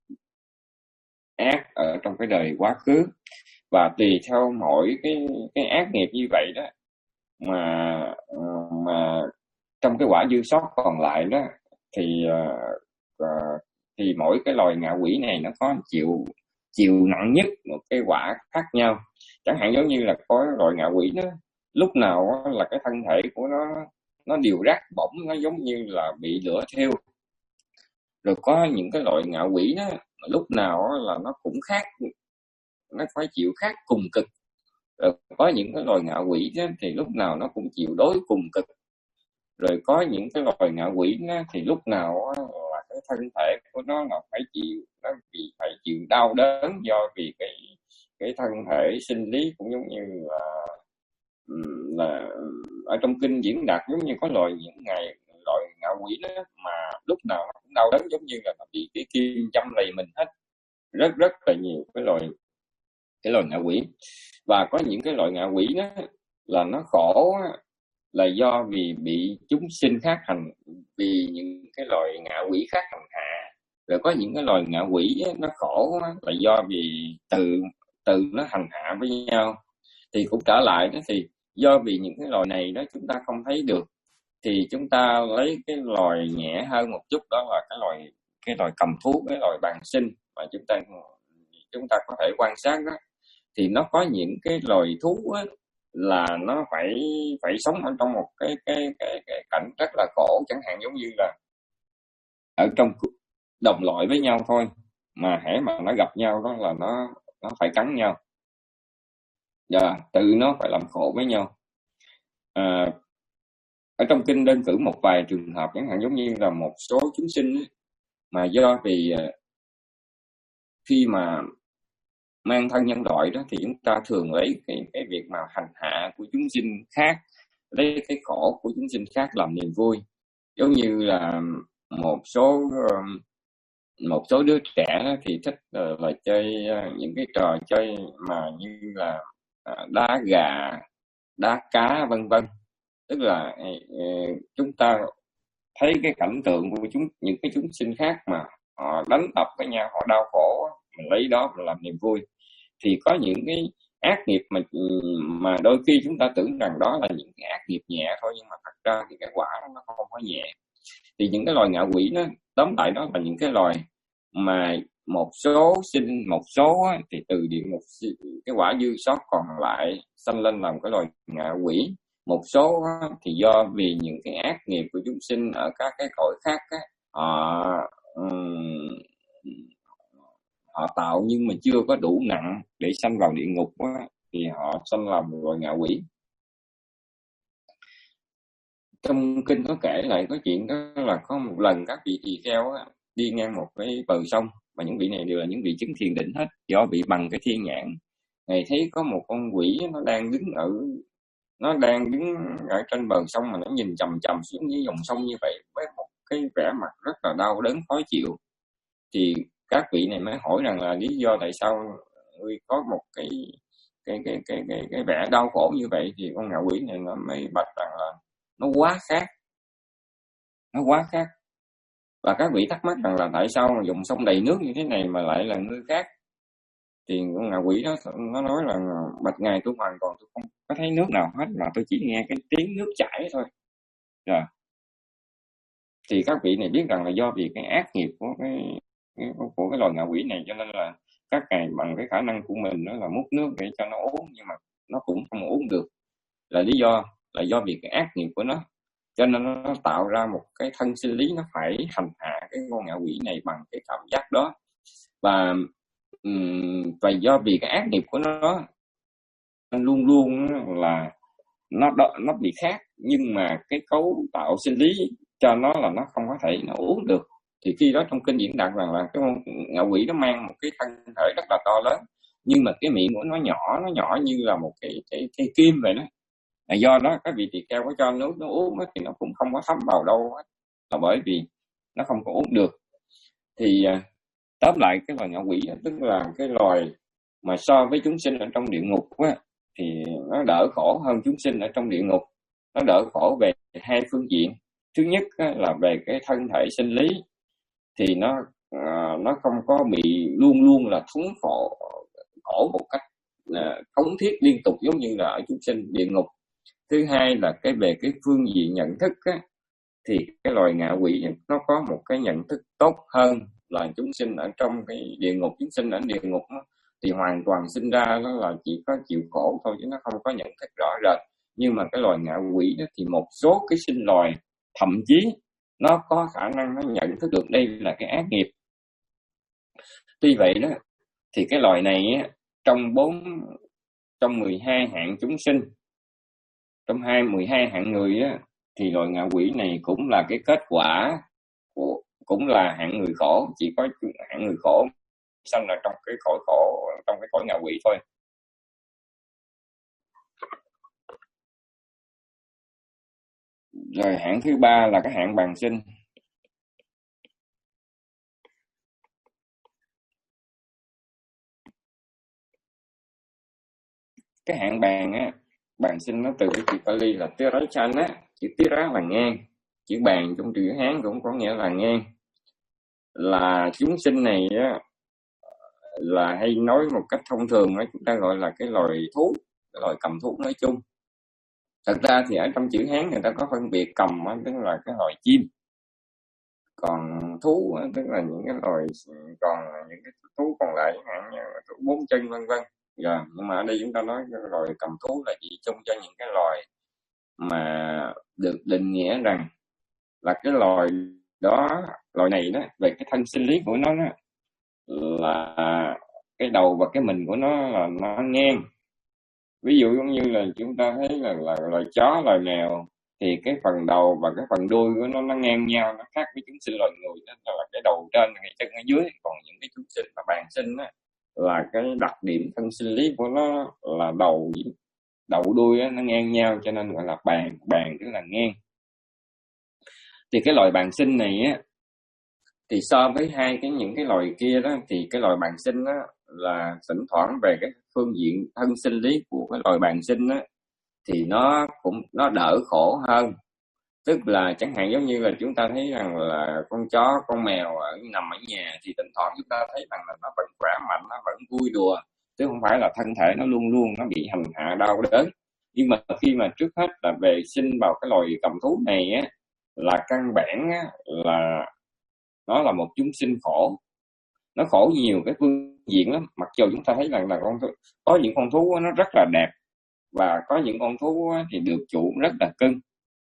B: ác ở trong cái đời quá khứ. Và tùy theo mỗi cái cái ác nghiệp như vậy đó mà mà trong cái quả dư sót còn lại đó thì uh, thì mỗi cái loài ngạ quỷ này nó có chịu chịu nặng nhất một cái quả khác nhau. Chẳng hạn giống như là có loài ngạ quỷ đó lúc nào là cái thân thể của nó nó đều rát bỏng, nó giống như là bị lửa thiêu. Rồi có những cái loại ngạ quỷ đó lúc nào là nó cũng khác, nó phải chịu khác cùng cực. Rồi có những cái loài ngạ quỷ đó thì lúc nào nó cũng chịu đối cùng cực. Rồi có những cái loài ngạ quỷ đó thì lúc nào là cái thân thể của nó là phải chịu nó bị phải chịu đau đớn do vì cái cái thân thể sinh lý, cũng giống như là là ở trong kinh diễn đạt giống như có loài những ngày loài ngạ quỷ đó mà lúc nào nó cũng đau đớn giống như là bị cái kim châm lầy mình hết. Rất rất là nhiều cái loài cái loài ngạ quỷ. Và có những cái loài ngạ quỷ đó là nó khổ là do vì bị chúng sinh khác hành, vì những cái loài ngạ quỷ khác hành hạ. Rồi có những cái loài ngạ quỷ nó khổ là do vì từ từ nó hành hạ với nhau. Thì cũng trở lại đó, thì do vì những cái loài này đó chúng ta không thấy được, thì chúng ta lấy cái loài nhẹ hơn một chút, đó là cái loài cái loài cầm thú, cái loài bàng sinh mà chúng ta chúng ta có thể quan sát đó. Thì nó có những cái loài thú á, là nó phải phải sống ở trong một cái cái cái, cái cảnh rất là khổ. Chẳng hạn giống như là ở trong đồng loại với nhau thôi, mà hễ mà nó gặp nhau đó là nó nó phải cắn nhau. Dạ, tự nó phải làm khổ với nhau. À, ở trong kinh đơn cử một vài trường hợp, chẳng hạn giống như là một số chúng sinh ấy, mà do vì khi mà mang thân nhân loại đó thì chúng ta thường lấy cái, cái việc mà hành hạ của chúng sinh khác, lấy cái khổ của chúng sinh khác làm niềm vui. Giống như là một số một số đứa trẻ đó thì thích uh, là chơi uh, những cái trò chơi mà như là uh, đá gà, đá cá vân vân. Tức là uh, chúng ta thấy cái cảnh tượng của chúng những cái chúng sinh khác mà họ đánh đập với nhau, họ đau khổ, mình lấy đó mình làm niềm vui. Thì có những cái ác nghiệp mà mà đôi khi chúng ta tưởng rằng đó là những cái ác nghiệp nhẹ thôi, nhưng mà thật ra thì cái quả nó không có nhẹ. Thì những cái loài ngạ quỷ nó tóm lại đó là những cái loài mà một số sinh một số á, thì từ địa ngục cái quả dư sót còn lại sanh lên làm cái loài ngạ quỷ. Một số á, thì do vì những cái ác nghiệp của chúng sinh ở các cái cõi khác á, họ um, họ tạo nhưng mà chưa có đủ nặng để sanh vào địa ngục á, thì họ sanh làm loài ngạ quỷ. Trong kinh có kể lại có chuyện đó là có một lần các vị tỳ kheo á, đi ngang một cái bờ sông, mà những vị này đều là những vị chứng thiền định hết, do bị bằng cái thiên nhãn. Ngài thấy có một con quỷ nó đang đứng ở nó đang đứng ở trên bờ sông, mà nó nhìn chằm chằm xuống dưới dòng sông như vậy với một cái vẻ mặt rất là đau đớn khó chịu. Thì các vị này mới hỏi rằng là lý do tại sao ngươi có một cái cái cái cái cái, cái vẻ đau khổ như vậy. Thì con ngạ quỷ này nó mới bạch rằng là nó quá khác, nó quá khác. Và các vị thắc mắc rằng là tại sao mà dòng sông đầy nước như thế này mà lại là ngươi khác. Thì con ngạ quỷ đó nó nói là bạch ngài, tôi hoàn toàn tôi không có thấy nước nào hết, mà tôi chỉ nghe cái tiếng nước chảy thôi. Rồi thì các vị này biết rằng là do vì cái ác nghiệp của cái, cái của cái loài ngạ quỷ này, cho nên là các ngài bằng cái khả năng của mình đó là múc nước để cho nó uống, nhưng mà nó cũng không uống được. Là lý do là do vì cái ác nghiệp của nó, cho nên nó tạo ra một cái thân sinh lý, nó phải hành hạ cái con ngạ quỷ này bằng cái cảm giác đó. Và um, và do vì cái ác nghiệp của nó luôn luôn là nó nó bị khác, nhưng mà cái cấu tạo sinh lý cho nó là nó không có thể nó uống được. Thì khi đó trong kinh diễn đạt rằng là cái con ngạ quỷ nó mang một cái thân thể rất là to lớn, nhưng mà cái miệng của nó nhỏ, nó nhỏ như là một cái cái, cái kim vậy đó. Là do đó các vị tỳ kheo có cho nước nó uống thì nó cũng không có thấm vào đâu hết, là bởi vì nó không có uống được. Thì tóm lại cái loài ngạ quỷ tức là cái loài mà so với chúng sinh ở trong địa ngục á, thì nó đỡ khổ hơn chúng sinh ở trong địa ngục. Nó đỡ khổ về hai phương diện. Thứ nhất á, là về cái thân thể sinh lý, thì nó à, nó không có bị luôn luôn là thống khổ khổ một cách à, thống thiết liên tục giống như là ở chúng sinh địa ngục. Thứ hai là cái về cái phương diện nhận thức á, thì cái loài ngạ quỷ nó có một cái nhận thức tốt hơn là chúng sinh ở trong cái địa ngục. Chúng sinh ở địa ngục đó, thì hoàn toàn sinh ra nó là chỉ có chịu khổ thôi, chứ nó không có nhận thức rõ rệt. Nhưng mà cái loài ngạ quỷ đó thì một số cái sinh loài thậm chí nó có khả năng nó nhận thức được đây là cái ác nghiệp. Tuy vậy đó thì cái loài này á, trong bốn trong mười hai hạng chúng sinh, trong hai mười hai hạng người á, thì loài ngạ quỷ này cũng là cái kết quả của, cũng là hạng người khổ. Chỉ có hạng người khổ sanh là trong cái cõi khổ, trong cái cõi ngạ quỷ thôi. Rồi hạng thứ ba là cái hạng bàng sinh. Cái hạng bàng á, bàng sinh nó từ cái chữ Pali là Tirachana, chữ Tira là ngang, chữ bàng trong chữ Hán cũng có nghĩa là ngang. Là chúng sinh này á, là hay nói một cách thông thường đó, chúng ta gọi là cái loài thú, cái loài cầm thú nói chung. Thật ra thì ở trong chữ Hán người ta có phân biệt cầm đó, tức là cái loài chim, còn thú đó, tức là những cái loài còn những cái thú còn lại, chẳng hạn như thú bốn chân vân vân. Rồi, nhưng mà ở đây chúng ta nói cái loài cầm thú là chỉ chung cho những cái loài mà được định nghĩa rằng là cái loài đó, loài này đó, về cái thân sinh lý của nó đó, là cái đầu và cái mình của nó là nó ngang. Ví dụ giống như là chúng ta thấy là, là loài chó, loài mèo, thì cái phần đầu và cái phần đuôi của nó nó ngang nhau, nó khác với chúng sinh loài người, đó là cái đầu trên, cái chân ở dưới. Còn những cái chúng sinh mà bàng sinh á, là cái đặc điểm thân sinh lý của nó là đầu đầu đuôi á, nó ngang nhau, cho nên gọi là bàng. Bàng tức là ngang. Thì cái loài bàng sinh này á, thì so với hai cái những cái loài kia đó, thì cái loài bàng sinh đó là thỉnh thoảng về cái phương diện thân sinh lý của cái loài bàng sinh đó, thì nó cũng nó đỡ khổ hơn. Tức là chẳng hạn giống như là chúng ta thấy rằng là con chó con mèo ở nằm ở nhà thì thỉnh thoảng chúng ta thấy rằng là nó vẫn khỏe mạnh, nó vẫn vui đùa, chứ không phải là thân thể nó luôn luôn nó bị hành hạ đau đớn. Nhưng mà khi mà trước hết là về sinh vào cái loài cầm thú này á, là căn bản á, là nó là một chúng sinh khổ, nó khổ nhiều cái phương diện lắm. Mặc dù chúng ta thấy rằng là con thú, có những con thú nó rất là đẹp, và có những con thú thì được chủ rất là cưng,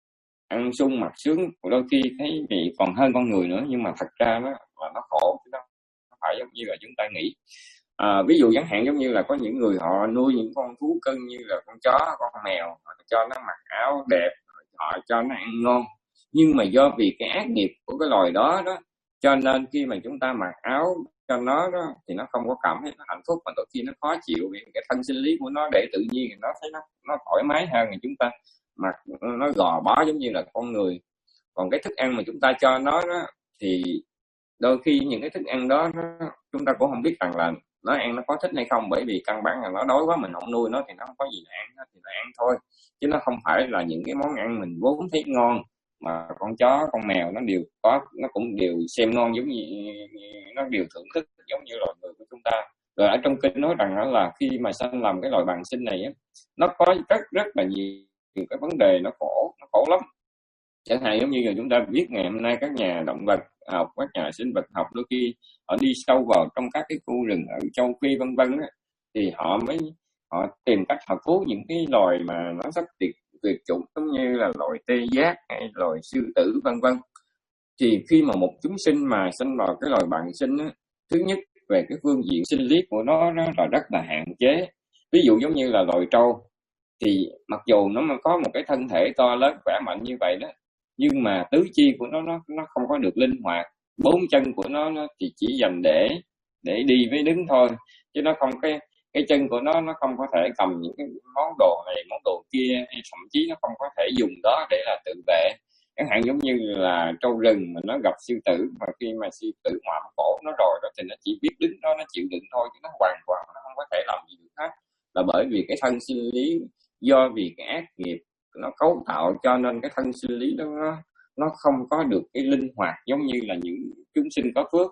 B: ăn sung mặc sướng, đôi khi thấy thì còn hơn con người nữa, nhưng mà thật ra nó là nó khổ chứ nó không phải giống như là chúng ta nghĩ. À, ví dụ chẳng hạn giống như là có những người họ nuôi những con thú cưng như là con chó, con mèo, họ cho nó mặc áo đẹp, họ cho nó ăn ngon, nhưng mà do vì cái ác nghiệp của cái loài đó đó, cho nên khi mà chúng ta mặc áo cho nó đó thì nó không có cảm thấy nó hạnh phúc, mà đôi khi nó khó chịu vì cái thân sinh lý của nó, để tự nhiên thì nó thấy nó nó thoải mái hơn là chúng ta mặc nó gò bó giống như là con người. Còn cái thức ăn mà chúng ta cho nó đó, thì đôi khi những cái thức ăn đó nó, chúng ta cũng không biết rằng là nó ăn nó có thích hay không, bởi vì căn bản là nó đói quá, mình không nuôi nó thì nó không có gì để ăn thì nó ăn thôi, chứ nó không phải là những cái món ăn mình vốn thấy ngon mà con chó con mèo nó đều có, nó cũng đều xem ngon, giống như nó đều thưởng thức giống như loài người của chúng ta. Rồi ở trong kinh nói rằng đó là khi mà sanh làm cái loài bằng sinh này á, nó có rất rất là nhiều cái vấn đề, nó khổ, nó khổ lắm. Chẳng hạn giống như là chúng ta biết ngày hôm nay các nhà động vật học, các nhà sinh vật học đôi khi họ đi sâu vào trong các cái khu rừng ở châu Phi vân vân á, thì họ mới họ tìm cách họ cứu những cái loài mà nó sắp tuyệt tuyệt chủng, giống như là loài tê giác hay loài sư tử vân vân. Thì khi mà một chúng sinh mà sinh vào cái loài bạn sinh á, thứ nhất về cái phương diện sinh lý của nó nó là rất là hạn chế. Ví dụ giống như là loài trâu, thì mặc dù nó mà có một cái thân thể to lớn khỏe mạnh như vậy đó, nhưng mà tứ chi của nó nó nó không có được linh hoạt, bốn chân của nó, nó thì chỉ dành để để đi với đứng thôi, chứ nó không cái cái chân của nó nó không có thể cầm những cái món đồ này món đồ kia, hay thậm chí nó không có thể dùng đó để là tự vệ. Chẳng hạn giống như là trâu rừng mà nó gặp sư tử, mà khi mà sư tử ngoạm cổ nó rồi đó thì nó chỉ biết đứng đó nó chịu đựng thôi, chứ nó hoàn toàn nó không có thể làm gì được hết, là bởi vì cái thân sinh lý, do vì cái ác nghiệp nó cấu tạo, cho nên cái thân sinh lý đó nó, nó không có được cái linh hoạt giống như là những chúng sinh có phước.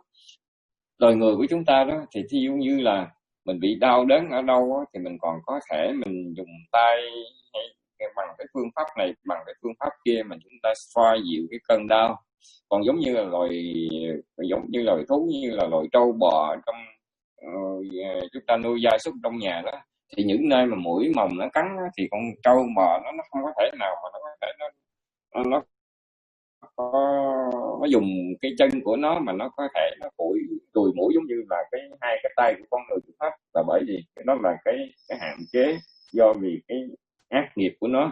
B: Loài người của chúng ta đó thì thí dụ như là mình bị đau đớn ở đâu đó, thì mình còn có thể mình dùng tay hay bằng cái phương pháp này bằng cái phương pháp kia mà chúng ta xoa dịu cái cơn đau. Còn giống như là loài giống như loài thú như là loài trâu bò trong uh, chúng ta nuôi gia súc trong nhà đó, thì những nơi mà mũi mồng nó cắn thì con trâu bò nó nó không có thể nào mà nó có thể nó nó, nó có nó dùng cái chân của nó mà nó có thể nó phủi đùi mũi giống như là cái hai cái tay của con người cũng hết, là bởi vì đó là cái cái hạn chế do vì cái ác nghiệp của nó.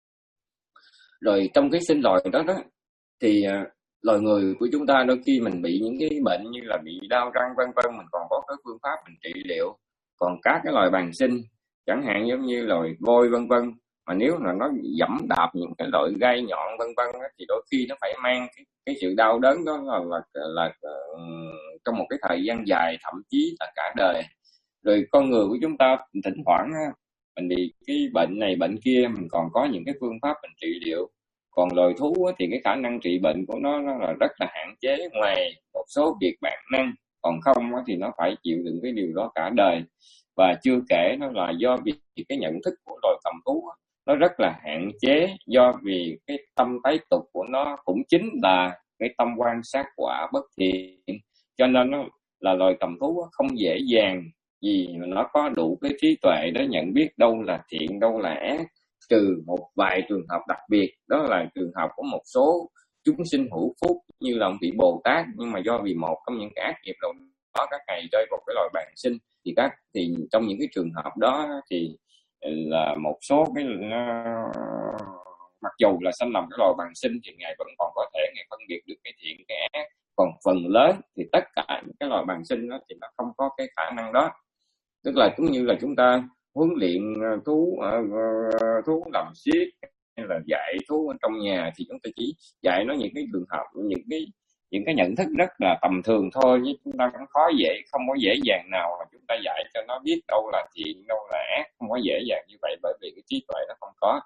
B: Rồi trong cái sinh loài đó đó thì uh, loài người của chúng ta đôi khi mình bị những cái bệnh như là bị đau răng vân vân, mình còn có cái phương pháp mình trị liệu. Còn các cái loài bàng sinh chẳng hạn giống như loài voi vân vân, mà nếu là nó dẫm đạp những cái loại gai nhọn vân vân thì đôi khi nó phải mang cái, cái sự đau đớn đó là, là, là, là uh, trong một cái thời gian dài, thậm chí là cả đời. Rồi con người của chúng ta thỉnh thoảng mình bị cái bệnh này bệnh kia, mình còn có những cái phương pháp mình trị liệu. Còn loài thú thì cái khả năng trị bệnh của nó, nó là rất là hạn chế, ngoài một số việc bản năng, còn không thì nó phải chịu đựng cái điều đó cả đời. Và chưa kể nó là do vì cái nhận thức của loài cầm thú nó rất là hạn chế, do vì cái tâm tái tục của nó cũng chính là cái tâm quan sát quả bất thiện, cho nên nó là loài cầm thú không dễ dàng gì mà nó có đủ cái trí tuệ để nhận biết đâu là thiện đâu là ác, trừ một vài trường hợp đặc biệt, đó là trường hợp của một số chúng sinh hữu phúc như là vị Bồ Tát, nhưng mà do vì một trong những cái ác nghiệp đầu đó các ngày rơi vào cái loài bàng sinh, thì các thì trong những cái trường hợp đó thì là một số cái uh, mặc dù là sanh làm cái loài bàng sinh thì ngài vẫn còn có thể ngài phân biệt được cái thiện cái ác, còn phần lớn thì tất cả những cái loài bàng sinh đó thì nó không có cái khả năng đó. Tức là cũng như là chúng ta huấn luyện thú uh, thú làm siết hay là dạy thú ở trong nhà, thì chúng ta chỉ dạy nó những cái trường hợp, những cái những cái nhận thức rất là tầm thường thôi, chứ chúng ta cũng khó dễ không có dễ dàng nào mà chúng ta dạy cho nó biết đâu là thiện đâu là ác, không có dễ dàng như vậy, bởi vì cái trí tuệ nó không có.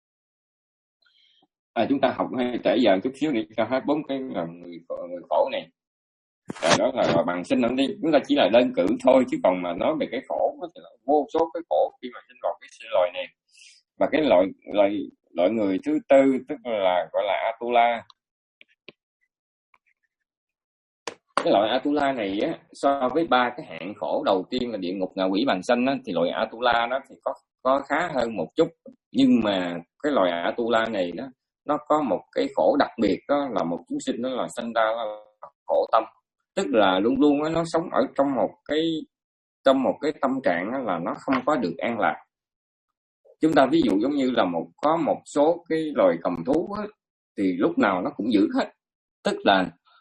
B: À, chúng ta học hay trễ giờ chút xíu đi cho hết bốn cái là người khổ, người khổ này. Rồi đó là rồi bằng sinh đi, chúng ta chỉ là đơn cử thôi, chứ còn mà nói về cái khổ thì là vô số cái khổ khi mà sinh vào cái loài này. Và cái loại loại loại người thứ tư tức là gọi là Atula. Cái loại Atula này á, so với ba cái hạng khổ đầu tiên là địa ngục, ngạ quỷ, bàng sanh á, thì loại Atula nó thì có có khá hơn một chút, nhưng mà cái loại Atula này đó nó có một cái khổ đặc biệt, đó là một chúng sinh đó là sanh ra là khổ tâm, tức là luôn luôn đó, nó sống ở trong một cái trong một cái tâm trạng đó là nó không có được an lạc. Chúng ta ví dụ giống như là một có một số cái loài cầm thú á, thì lúc nào nó cũng giữ hết, tức là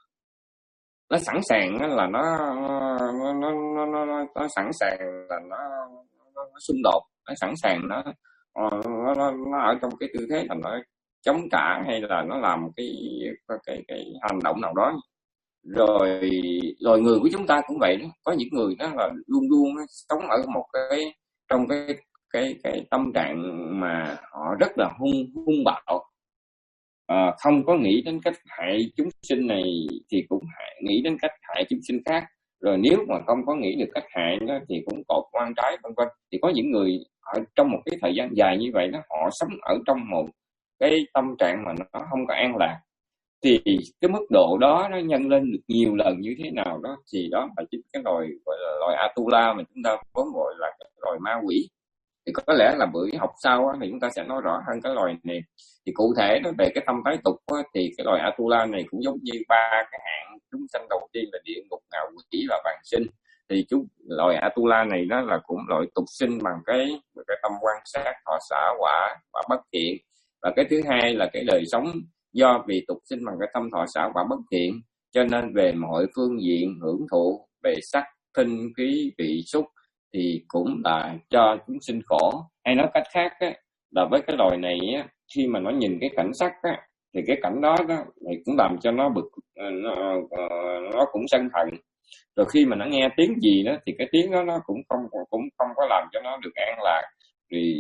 B: nó sẵn sàng là nó nó nó nó, nó, nó sẵn sàng là nó, nó, nó xung đột, nó sẵn sàng nó nó, nó nó ở trong cái tư thế là nó chống trả hay là nó làm cái cái cái, cái hành động nào đó. Rồi rồi người của chúng ta cũng vậy đó, có những người đó là luôn luôn sống ở một cái trong cái cái cái tâm trạng mà họ rất là hung hung bạo, à, không có nghĩ đến cách hại chúng sinh này thì cũng hại, nghĩ đến cách hại chúng sinh khác, rồi nếu mà không có nghĩ được cách hại đó thì cũng cột quan trái vân vân. Thì có những người ở trong một cái thời gian dài như vậy đó, họ sống ở trong một cái tâm trạng mà nó không có an lạc, thì cái mức độ đó nó nhân lên được nhiều lần như thế nào đó, thì đó là chính cái loài gọi là loài Atula mà chúng ta vốn gọi là loài ma quỷ. Thì có lẽ là buổi học sau á, thì chúng ta sẽ nói rõ hơn cái loài này. Thì cụ thể nó về cái tâm tái tục á, thì cái loài Atula này cũng giống như ba cái hạng chúng sanh đầu tiên là địa ngục, ngạ quỷ và bàng sinh. Thì chúng loài Atula này nó là cũng loại tục sinh bằng cái cái tâm quan sát, thọ xả, quả và bất thiện. Và cái thứ hai là cái đời sống do vì tục sinh bằng cái tâm thọ xả quả bất thiện, cho nên về mọi phương diện hưởng thụ về sắc, thinh, khí, vị, xúc thì cũng là cho chúng sinh khổ. Hay nói cách khác á, là với cái loài này á, khi mà nó nhìn cái cảnh sắc á, thì cái cảnh đó, đó thì cũng làm cho nó bực, nó, nó cũng sân hận. Rồi khi mà nó nghe tiếng gì đó thì cái tiếng đó nó cũng không cũng không có làm cho nó được an lạc. Thì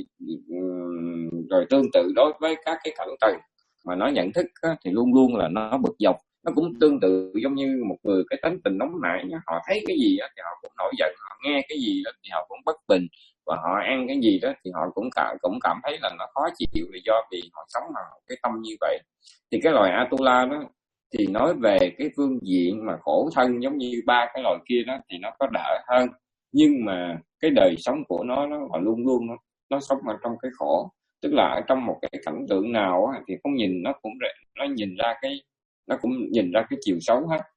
B: rồi tương tự đối với các cái cảnh từ mà nó nhận thức á, thì luôn luôn là nó bực dọc. Nó cũng tương tự giống như một người cái tính tình nóng nảy, họ thấy cái gì á, thì họ cũng nổi giận, họ nghe cái gì đó, thì họ cũng bất bình, và họ ăn cái gì đó thì họ cũng cảm, cũng cảm thấy là nó khó chịu, là do vì họ sống bằng cái tâm như vậy. Thì cái loài Atula đó thì nói về cái phương diện mà khổ thân giống như ba cái loài kia đó thì nó có đỡ hơn, nhưng mà cái đời sống của nó nó là luôn luôn nó, nó sống ở trong cái khổ, tức là ở trong một cái cảnh tượng nào á, thì không nhìn nó cũng nó nhìn ra cái nó cũng nhìn ra cái chiều xấu hết.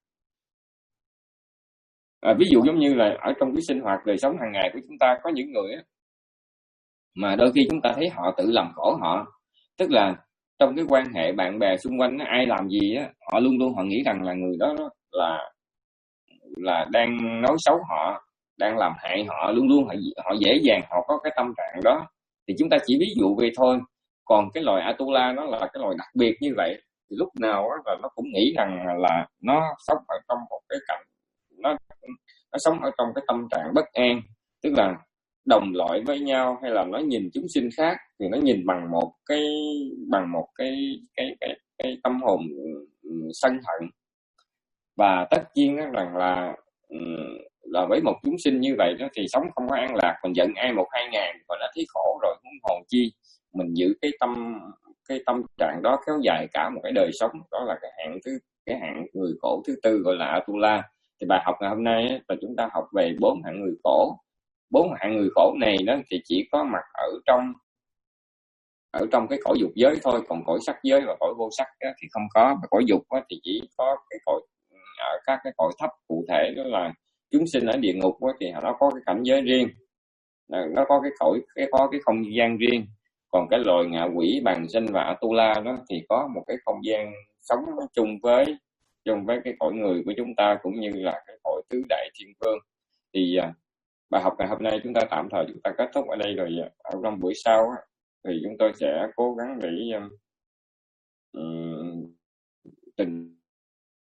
B: À, ví dụ giống như là ở trong cái sinh hoạt đời sống hàng ngày của chúng ta, có những người á, mà đôi khi chúng ta thấy họ tự làm khổ họ, tức là trong cái quan hệ bạn bè xung quanh, ai làm gì á, họ luôn luôn họ nghĩ rằng là người đó là là đang nói xấu họ, đang làm hại họ, luôn luôn họ họ dễ dàng họ có cái tâm trạng đó. Thì chúng ta chỉ ví dụ vậy thôi. Còn cái loài Atula nó là cái loài đặc biệt như vậy, thì lúc nào là nó cũng nghĩ rằng là nó sống ở trong một cái cảnh, nó nó sống ở trong cái tâm trạng bất an, tức là đồng loại với nhau, hay là nó nhìn chúng sinh khác thì nó nhìn bằng một cái bằng một cái cái cái, cái tâm hồn sân hận. Và tất nhiên đó rằng là là với một chúng sinh như vậy đó thì sống không có an lạc, mình giận ai một hai ngàn và đã thấy khổ rồi, huống hồ chi mình giữ cái tâm cái tâm trạng đó kéo dài cả một cái đời sống. Đó là cái hạng thứ cái hạng người khổ thứ tư, gọi là Atula. Thì bài học ngày hôm nay là chúng ta học về bốn hạng người khổ. Bốn hạng người khổ này đó thì chỉ có mặt ở trong ở trong cái cõi dục giới thôi, còn cõi sắc giới và cõi vô sắc đó thì không có. Và cõi dục đó thì chỉ có cái cõi ở các cái cõi thấp, cụ thể đó là chúng sinh ở địa ngục đó, thì nó có cái cảnh giới riêng, nó có cái cõi cái có cái không gian riêng. Còn cái loài ngạ quỷ, bàng sinh và Atula đó thì có một cái không gian sống chung với chung với cái cõi người của chúng ta, cũng như là cái cõi tứ đại thiên vương. Thì à, bài học ngày hôm nay chúng ta tạm thời chúng ta kết thúc ở đây, rồi ở trong buổi sau á, thì chúng tôi sẽ cố gắng để um, trình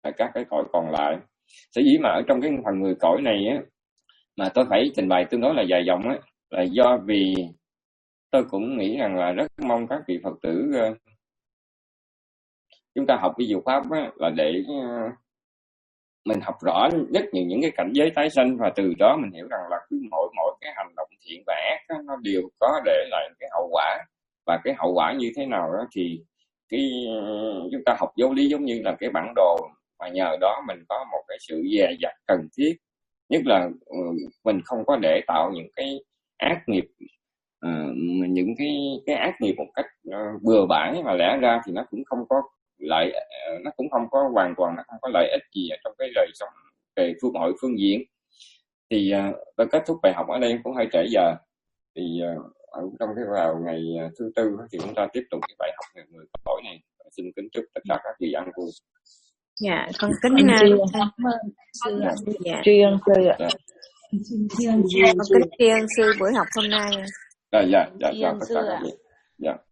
B: là các cái cõi còn lại. Sở dĩ mà ở trong cái phần mười cõi này á, mà tôi phải trình bày tương đối là dài dòng á, là do vì tôi cũng nghĩ rằng là rất mong các vị Phật tử uh, chúng ta học cái diệu pháp á, là để uh, mình học rõ rất nhiều những cái cảnh giới tái sanh, và từ đó mình hiểu rằng là cứ mỗi mỗi cái hành động thiện và ác á, nó đều có để lại cái hậu quả, và cái hậu quả như thế nào đó thì cái chúng ta học giáo lý giống như là cái bản đồ, mà nhờ đó mình có một cái sự dè dặt cần thiết, nhất là mình không có để tạo những cái ác nghiệp, uh, những cái cái ác nghiệp một cách uh, bừa bãi, mà lẽ ra thì nó cũng không có lợi, nó cũng không có hoàn toàn, nó không có lợi ích gì ở trong cái đời sống về phương mọi phương diện. Thì uh, tôi kết thúc bài học ở đây cũng hơi trễ giờ, thì uh, ở trong cái vào ngày thứ tư thì chúng ta tiếp tục cái bài học ngày mười cõi này. Xin kính chúc tất cả các vị ăn vui.
A: Dạ, con kính
D: sư
A: sư
D: ạ.
A: dạ.
D: Tri ân sư ạ.
B: Dạ.
A: Con kính tri ân sư buổi học hôm nay.
B: Dạ, dạ, dạ,
D: Tri
B: chào
D: ân
B: tất
D: sư
B: cả các
D: ạ.
B: vị. Dạ.